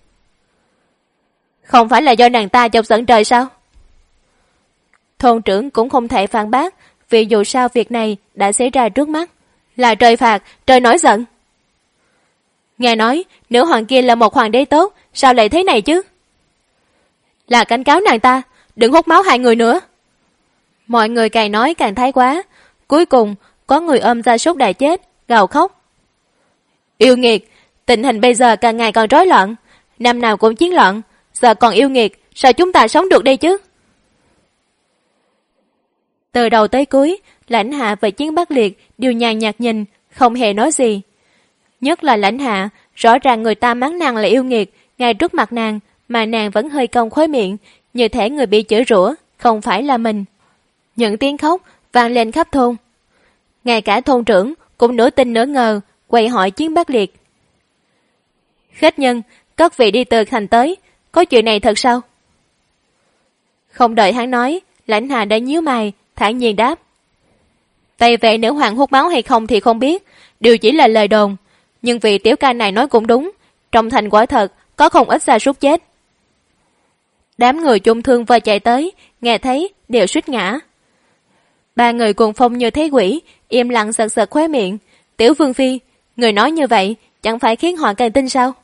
S2: Không phải là do nàng ta chọc giận trời sao? Thôn trưởng cũng không thể phản bác, vì dù sao việc này đã xảy ra trước mắt. Là trời phạt, trời nổi giận. Nghe nói, nữ hoàng kia là một hoàng đế tốt, sao lại thế này chứ? Là cảnh cáo nàng ta, đừng hút máu hại người nữa. Mọi người càng nói càng thái quá. Cuối cùng, có người ôm gia súc đã chết, gào khóc. Yêu nghiệt, tình hình bây giờ càng ngày càng rối loạn. Năm nào cũng chiến loạn, giờ còn yêu nghiệt, sao chúng ta sống được đây chứ? Từ đầu tới cuối, Lãnh Hạ và Chiến Bắc Liệt đều nhàn nhạt nhìn, không hề nói gì. Nhất là Lãnh Hạ, rõ ràng người ta mắng nàng là yêu nghiệt, ngay trước mặt nàng, mà nàng vẫn hơi cong khóe miệng, như thể người bị chửi rủa không phải là mình. Những tiếng khóc vang lên khắp thôn. Ngay cả thôn trưởng cũng nửa tin nửa ngờ, quay hỏi Chiến Bắc Liệt. Khách nhân, các vị đi từ thành tới, có chuyện này thật sao? Không đợi hắn nói, Lãnh Hạ đã nhíu mày, thản nhiên đáp. Tây vệ nữ hoàng hút máu hay không thì không biết, đều chỉ là lời đồn. Nhưng vị tiểu ca này nói cũng đúng, trong thành quả thật có không ít gia súc chết. Đám người chung thương vừa chạy tới, nghe thấy đều suýt ngã. Ba người cuồng phong như thấy quỷ, im lặng giật giật khóe miệng. Tiểu vương phi, người nói như vậy chẳng phải khiến họ càng tin sao?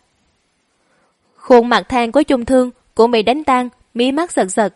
S2: Khuôn mặt than của chung thương cũng bị đánh tan, mí mắt giật giật.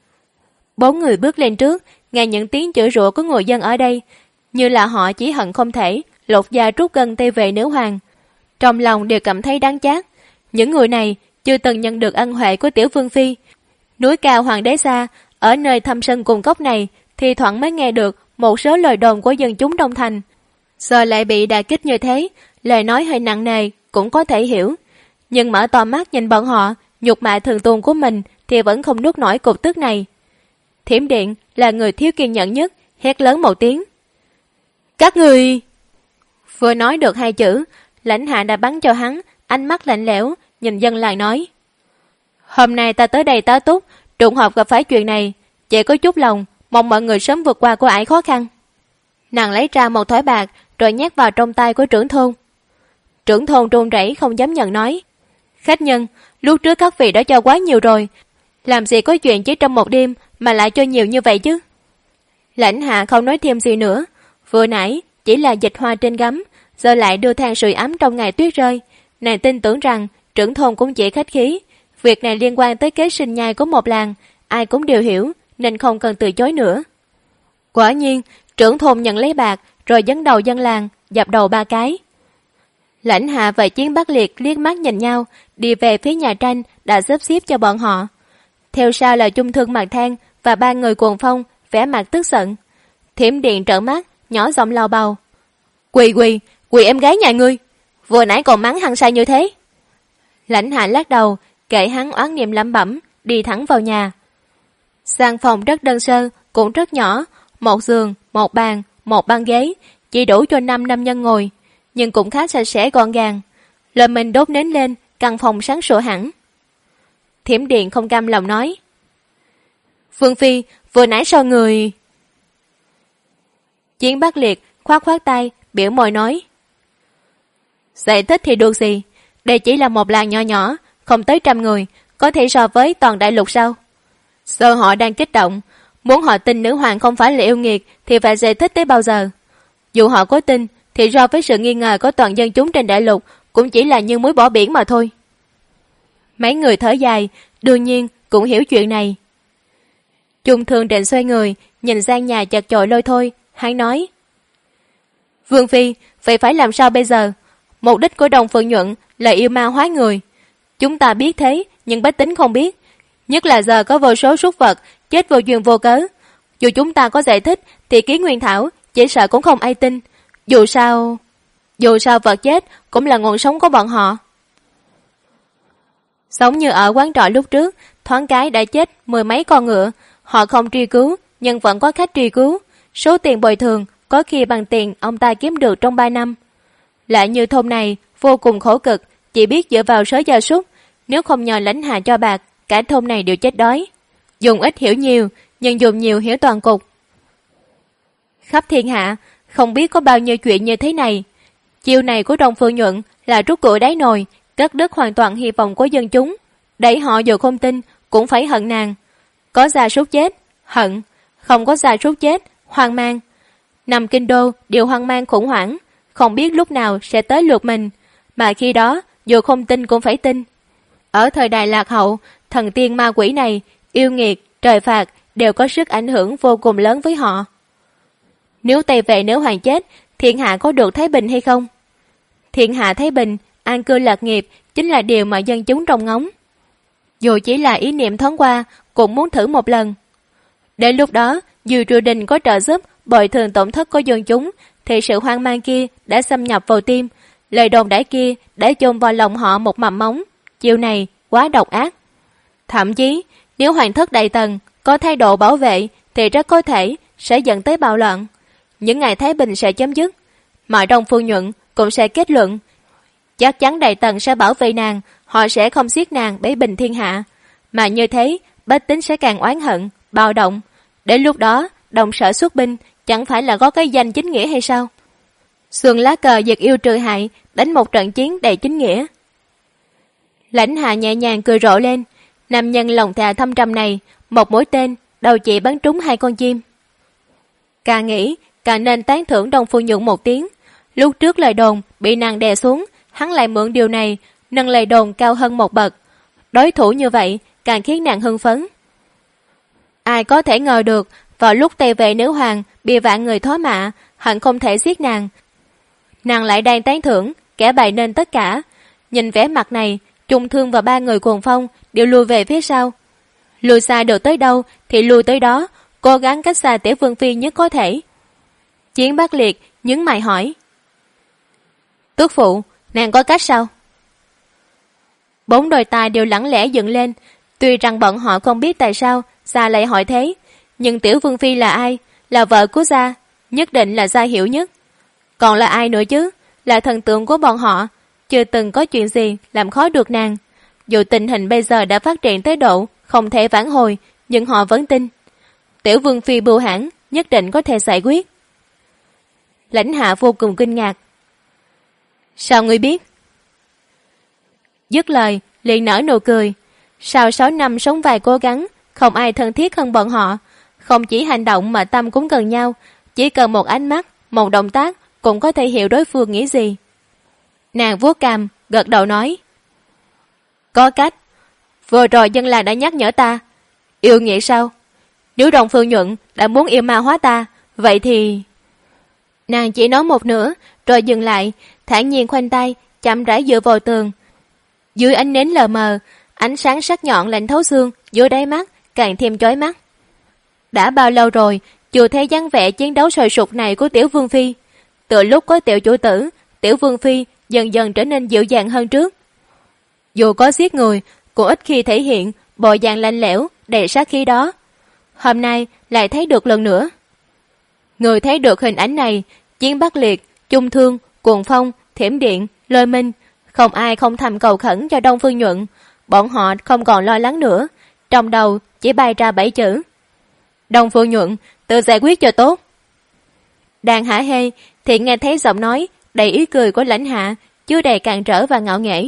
S2: 4 người bước lên trước, nghe những tiếng chửi rủa của người dân ở đây, như là họ chỉ hận không thể lột da trút gân Tây vệ nữ hoàng. Trong lòng đều cảm thấy đáng chát. Những người này chưa từng nhận được ân huệ của tiểu vương phi. Núi cao hoàng đế xa, ở nơi thâm sân cùng cốc này, thì thoảng mới nghe được một số lời đồn của dân chúng trong thành. Giờ lại bị đả kích như thế, lời nói hơi nặng nề cũng có thể hiểu. Nhưng mở to mắt nhìn bọn họ, nhục mạ thường tuôn của mình thì vẫn không nuốt nổi cục tức này. Thiểm Điện là người thiếu kiên nhẫn nhất, hét lớn một tiếng. Các người... Vừa nói được 2 chữ, Lãnh Hạ đã bắn cho hắn, ánh mắt lạnh lẽo, nhìn dân làng nói. Hôm nay ta tới đây tá túc, trùng hợp gặp phải chuyện này, chỉ có chút lòng, mong mọi người sớm vượt qua của ải khó khăn. Nàng lấy ra một thỏi bạc, rồi nhét vào trong tay của trưởng thôn. Trưởng thôn run rẩy không dám nhận nói. Khách nhân, lúc trước các vị đã cho quá nhiều rồi, làm gì có chuyện chỉ trong một đêm mà lại cho nhiều như vậy chứ? Lãnh Hạ không nói thêm gì nữa, vừa nãy chỉ là dịch hoa trên gấm, giờ lại đưa than sưởi ấm trong ngày tuyết rơi. Nàng tin tưởng rằng trưởng thôn cũng chỉ khách khí, việc này liên quan tới kế sinh nhai của một làng, ai cũng đều hiểu, nên không cần từ chối nữa. Quả nhiên, trưởng thôn nhận lấy bạc, rồi dẫn đầu dân làng, dập đầu 3 cái. Lãnh Hạ và Chiến Bắc Liệt liếc mắt nhìn nhau, đi về phía nhà tranh đã xếp xếp cho bọn họ. Theo sau là Chung Thương Mặt Than và 3 người cuồng phong, vẻ mặt tức giận. Thiểm Điện trợn mắt, nhỏ giọng lao bầu. Quỳ em gái nhà ngươi, vừa nãy còn mắng hăng say như thế. Lãnh Hạ lắc đầu, kệ hắn oán niệm lẩm bẩm, đi thẳng vào nhà. Gian phòng rất đơn sơ, cũng rất nhỏ, 1 giường, 1 bàn, 1 băng ghế, chỉ đủ cho 5 nam nhân ngồi, nhưng cũng khá sạch sẽ gọn gàng. Lời mình đốt nến lên, căn phòng sáng sủa hẳn. Thiểm Điện không cam lòng nói. Vương phi, vừa nãy sao người... Chiến Bắc Liệt khoát khoát tay, biểu môi nói. Giải thích thì được gì, đây chỉ là một làng nhỏ nhỏ, không tới 100 người, có thể so với toàn đại lục sao? Giờ họ đang kích động, Muốn họ tin nữ hoàng không phải là yêu nghiệt thì phải giải thích tới bao giờ? Dù họ có tin thì so với sự nghi ngờ của toàn dân chúng trên đại lục cũng chỉ là như muối bỏ biển mà thôi. Mấy người thở dài, đương nhiên cũng hiểu chuyện này. Chung Thương định xoay người, nhìn sang nhà chật chội lôi thôi, hắn nói: Vương phi, vậy phải làm sao bây giờ? Mục đích của Đông Phương Nhuận là yêu ma hóa người. Chúng ta biết thế, nhưng bách tính không biết. Nhất là giờ có vô số súc vật chết vô duyên vô cớ. Dù chúng ta có giải thích thì Ký Nguyên Thảo chỉ sợ cũng không ai tin. Dù sao vật chết cũng là nguồn sống của bọn họ. Giống như ở quán trọ lúc trước, thoáng cái đã chết 10 mấy con ngựa. Họ không truy cứu, nhưng vẫn có khách truy cứu. Số tiền bồi thường có khi bằng tiền ông ta kiếm được trong 3 năm. Lại như thôn này vô cùng khổ cực, chỉ biết dựa vào sới gia súc. Nếu không nhờ lãnh hạ cho bạc, cả thôn này đều chết đói. Dùng ít hiểu nhiều, nhưng dùng nhiều hiểu toàn cục. Khắp thiên hạ không biết có bao nhiêu chuyện như thế này. Chiêu này của Đông Phương Nhuận là rút củi đáy nồi, cắt đứt hoàn toàn hy vọng của dân chúng. Đẩy họ dù không tin cũng phải hận nàng. Có gia súc chết, hận. Không có gia súc chết, hoang mang. Nằm kinh đô đều hoang mang khủng hoảng, không biết lúc nào sẽ tới lượt mình. Mà khi đó dù không tin cũng phải tin. Ở thời đại lạc hậu, thần tiên ma quỷ này, yêu nghiệt, trời phạt đều có sức ảnh hưởng vô cùng lớn với họ. Nếu Tây Vệ nếu hoàng chết, thiên hạ có được thái bình hay không? Thiên hạ thái bình, an cư lạc nghiệp chính là điều mà dân chúng trông ngóng. Dù chỉ là ý niệm thoáng qua, cũng muốn thử một lần. Đến lúc đó, dù triều đình có trợ giúp bồi thường tổn thất của dân chúng, thì sự hoang mang kia đã xâm nhập vào tim, lời đồn đãi kia đã chôn vào lòng họ một mầm móng. Chiều này quá độc ác. Thậm chí, nếu hoàng thất Đại Tần có thái độ bảo vệ thì rất có thể sẽ dẫn tới bạo loạn. Những ngày thái bình sẽ chấm dứt, mà Đông Phương Nhuận cũng sẽ kết luận chắc chắn Đại Tần sẽ bảo vệ nàng, họ sẽ không giết nàng bấy bình thiên hạ. Mà như thế, bách tính sẽ càng oán hận, bạo động. Đến lúc đó, Đồng Sở xuất binh chẳng phải là có cái danh chính nghĩa hay sao? Xuân lá cờ diệt yêu trừ hại, đánh một trận chiến đầy chính nghĩa. Lãnh Hạ nhẹ nhàng cười rộ lên. Nam nhân lòng thà thâm trầm này, một mũi tên, đầu chỉ bắn trúng 2 con chim. Càng nghĩ, càng nên tán thưởng Đông Phương Nhuận một tiếng. Lúc trước lời đồn bị nàng đè xuống, hắn lại mượn điều này, nâng lời đồn cao hơn một bậc. Đối thủ như vậy, càng khiến nàng hưng phấn. Ai có thể ngờ được, vào lúc Tây Vệ nữ hoàng bị vạn người thói mạ, hận không thể giết nàng. Nàng lại đang tán thưởng, kẻ bày nên tất cả. Nhìn vẻ mặt này, Trung Thương và 3 người Cuồng Phong đều lùi về phía sau. Lùi xa được tới đâu thì lùi tới đó, cố gắng cách xa Tiểu Vương phi nhất có thể. Chiến Bắc Liệt nhướng mày hỏi: Tước phụ, nàng có cách sao? 4 đôi tai đều lẳng lẽ dựng lên. Tuy rằng bọn họ không biết tại sao Gia lại hỏi thế, nhưng Tiểu Vương phi là ai? Là vợ của Gia, nhất định là Gia hiểu nhất. Còn là ai nữa chứ? Là thần tượng của bọn họ, chưa từng có chuyện gì làm khó được nàng. Dù tình hình bây giờ đã phát triển tới độ không thể vãn hồi, nhưng họ vẫn tin Tiểu Vương phi bưu hãn nhất định có thể giải quyết. Lãnh Hạ vô cùng kinh ngạc: Sao ngươi biết? Dứt lời liền nở nụ cười. Sau 6 năm sống vài cố gắng, không ai thân thiết hơn bọn họ. Không chỉ hành động mà tâm cũng gần nhau, chỉ cần một ánh mắt, một động tác cũng có thể hiểu đối phương nghĩ gì. Nàng vuốt cằm, gật đầu nói: Có cách. Vừa rồi dân làng đã nhắc nhở ta. Yêu nghĩa sao? Nếu Đông Phương Nhuận đã muốn yêu ma hóa ta, vậy thì... Nàng chỉ nói một nửa, rồi dừng lại, thản nhiên khoanh tay, chậm rãi dựa vào tường. Dưới ánh nến lờ mờ, ánh sáng sắc nhọn lạnh thấu xương dưới đáy mắt càng thêm chói mắt. Đã bao lâu rồi chưa thấy dáng vẻ chiến đấu sôi sục này của Tiểu Vương phi. Từ lúc có Tiểu chủ tử, Tiểu Vương phi dần dần trở nên dịu dàng hơn trước. Dù có giết người, cũng ít khi thể hiện bộ dạng lạnh lẽo đầy sát khí đó. Hôm nay lại thấy được lần nữa. Người thấy được hình ảnh này, Chiến Bắc Liệt, Trung Thương, Cuồng Phong, Thiểm Điện, Lôi Minh, không ai không thầm cầu khẩn cho Đông Phương Nhuận. Bọn họ không còn lo lắng nữa, trong đầu chỉ bay ra 7 chữ: Đông Phương Nhuận tự giải quyết cho tốt. Đang hả hê thì nghe thấy giọng nói đầy ý cười của Lãnh Hạ, chứa đầy càn trở và ngạo nghễ.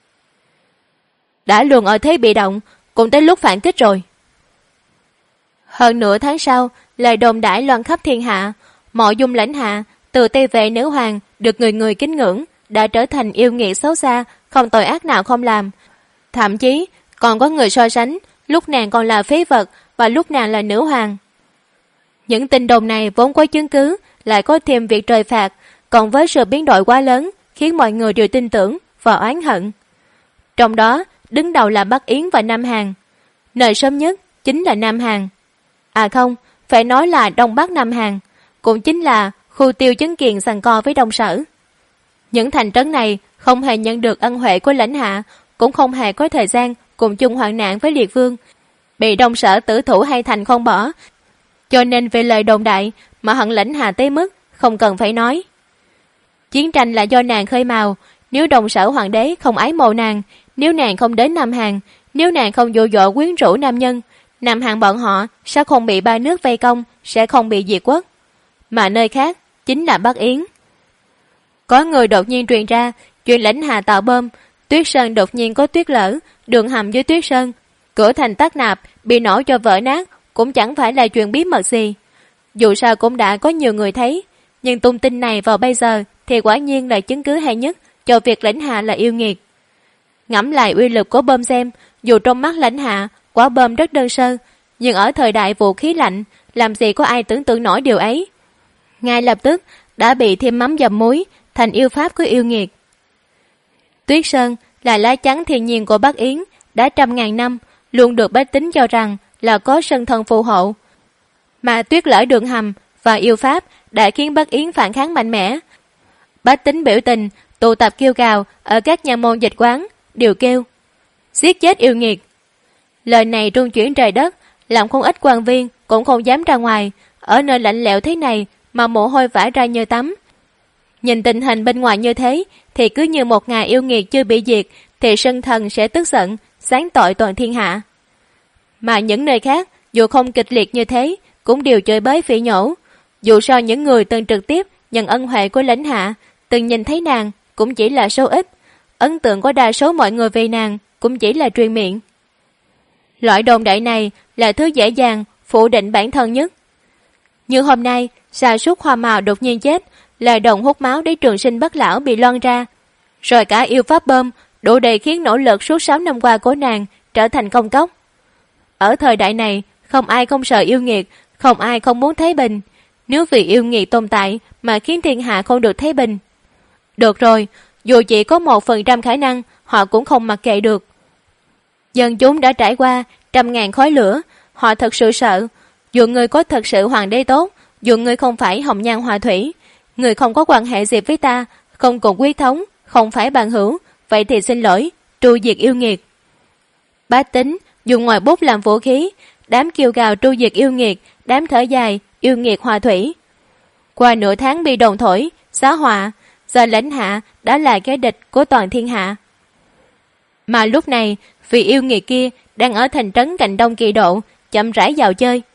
S2: Đã luôn ở thế bị động, cũng tới lúc phản kích rồi. Hơn nửa tháng sau, lời đồn đãi loan khắp thiên hạ, Mộ Dung lãnh hạ từ Tây Vệ nữ hoàng được người người kính ngưỡng đã trở thành yêu nghiệt xấu xa, không tội ác nào không làm. Thậm chí còn có người so sánh lúc nàng còn là phế vật và lúc nàng là nữ hoàng. Những tin đồn này vốn có chứng cứ, lại có thêm việc trời phạt, còn với sự biến đổi quá lớn khiến mọi người đều tin tưởng và oán hận. Trong đó đứng đầu là Bắc Yến và Nam Hàn. Nơi sớm nhất chính là Nam Hàn. À không, phải nói là Đông Bắc Nam Hàn, cũng chính là khu Tiêu Chấn Kiền giằng co với Đông Sở. Những thành trấn này không hề nhận được ân huệ của lãnh hạ, cũng không hề có thời gian cùng chung hoạn nạn với Liệt Vương, bị Đông Sở tử thủ hay thành không bỏ, cho nên về lời đồn đại mà hận lãnh hạ tới mức không cần phải nói. Chiến tranh là do nàng khơi mào, nếu Đông Sở hoàng đế không ái mộ nàng, nếu nàng không đến Nam Hàn, nếu nàng không dụ dỗ quyến rũ nam nhân, Nam Hàn bọn họ sẽ không bị ba nước vây công, sẽ không bị diệt quốc. Mà nơi khác chính là Bắc Yến. Có người đột nhiên truyền ra chuyện lãnh hạ tạo bom, Tuyết Sơn đột nhiên có tuyết lở, đường hầm dưới Tuyết Sơn, cửa thành Tắc Nạp bị nổ cho vỡ nát, cũng chẳng phải là chuyện bí mật gì. Dù sao cũng đã có nhiều người thấy, nhưng tung tin này vào bây giờ thì quả nhiên là chứng cứ hay nhất cho việc lãnh hạ là yêu nghiệt. Ngẫm lại uy lực của bom xem, dù trong mắt lãnh hạ quả bom rất đơn sơ, nhưng ở thời đại vũ khí lạnh, làm gì có ai tưởng tượng nổi điều ấy. Ngay lập tức đã bị thêm mắm dầm muối, thành yêu pháp của yêu nghiệt. Tuyết Sơn là lá chắn thiên nhiên của Bắc Yến, đã trăm ngàn năm luôn được bách tính cho rằng là có sơn thần phù hộ. Mà tuyết lở đường hầm và yêu pháp đã khiến Bắc Yến phản kháng mạnh mẽ. Bách tính biểu tình tụ tập kêu gào ở các nhà môn dịch quán, đều kêu giết chết yêu nghiệt. Lời này trung chuyển trời đất, làm không ít quan viên cũng không dám ra ngoài, ở nơi lạnh lẽo thế này mà mồ hôi vã ra như tắm. Nhìn tình hình bên ngoài như thế thì cứ như một ngày yêu nghiệt chưa bị diệt thì sơn thần sẽ tức giận, sáng tội toàn thiên hạ. Mà những nơi khác dù không kịch liệt như thế cũng đều chửi bới phỉ nhổ. Dù sao những người từng trực tiếp nhận ân huệ của lãnh hạ, từng nhìn thấy nàng cũng chỉ là số ít, ấn tượng của đa số mọi người về nàng cũng chỉ là truyền miệng. Loại đồn đại này là thứ dễ dàng phủ định bản thân nhất. Như hôm nay, Sa Sút Hoa Màu đột nhiên chết, lời đồn hút máu để trường sinh bất lão bị loan ra, rồi cả yêu pháp bom đủ để khiến nỗ lực suốt 6 năm qua của nàng trở thành công cốc. Ở thời đại này, không ai không sợ yêu nghiệt, không ai không muốn thái bình. Nếu vì yêu nghiệt tồn tại mà khiến thiên hạ không được thái bình, được rồi, dù chỉ có 1% khả năng, họ cũng không mặc kệ được. Dân chúng đã trải qua trăm ngàn khói lửa, họ thật sự sợ. Dù người có thật sự hoàng đế tốt, dù người không phải hồng nhan họa thủy, người không có quan hệ gì với ta, không cùng quyết thống, không phải bằng hữu, vậy thì xin lỗi, tru diệt yêu nghiệt. Bá tính dùng ngòi bút làm vũ khí, đám kêu gào tru diệt yêu nghiệt, đám thở dài yêu nghiệt hòa thủy. Qua nửa tháng bị đồn thổi xá họa, giờ lãnh hạ đã là kẻ địch của toàn thiên hạ. Mà lúc này vị yêu nghiệt kia đang ở thành trấn cạnh Đông Kỳ Độ chậm rãi vào chơi.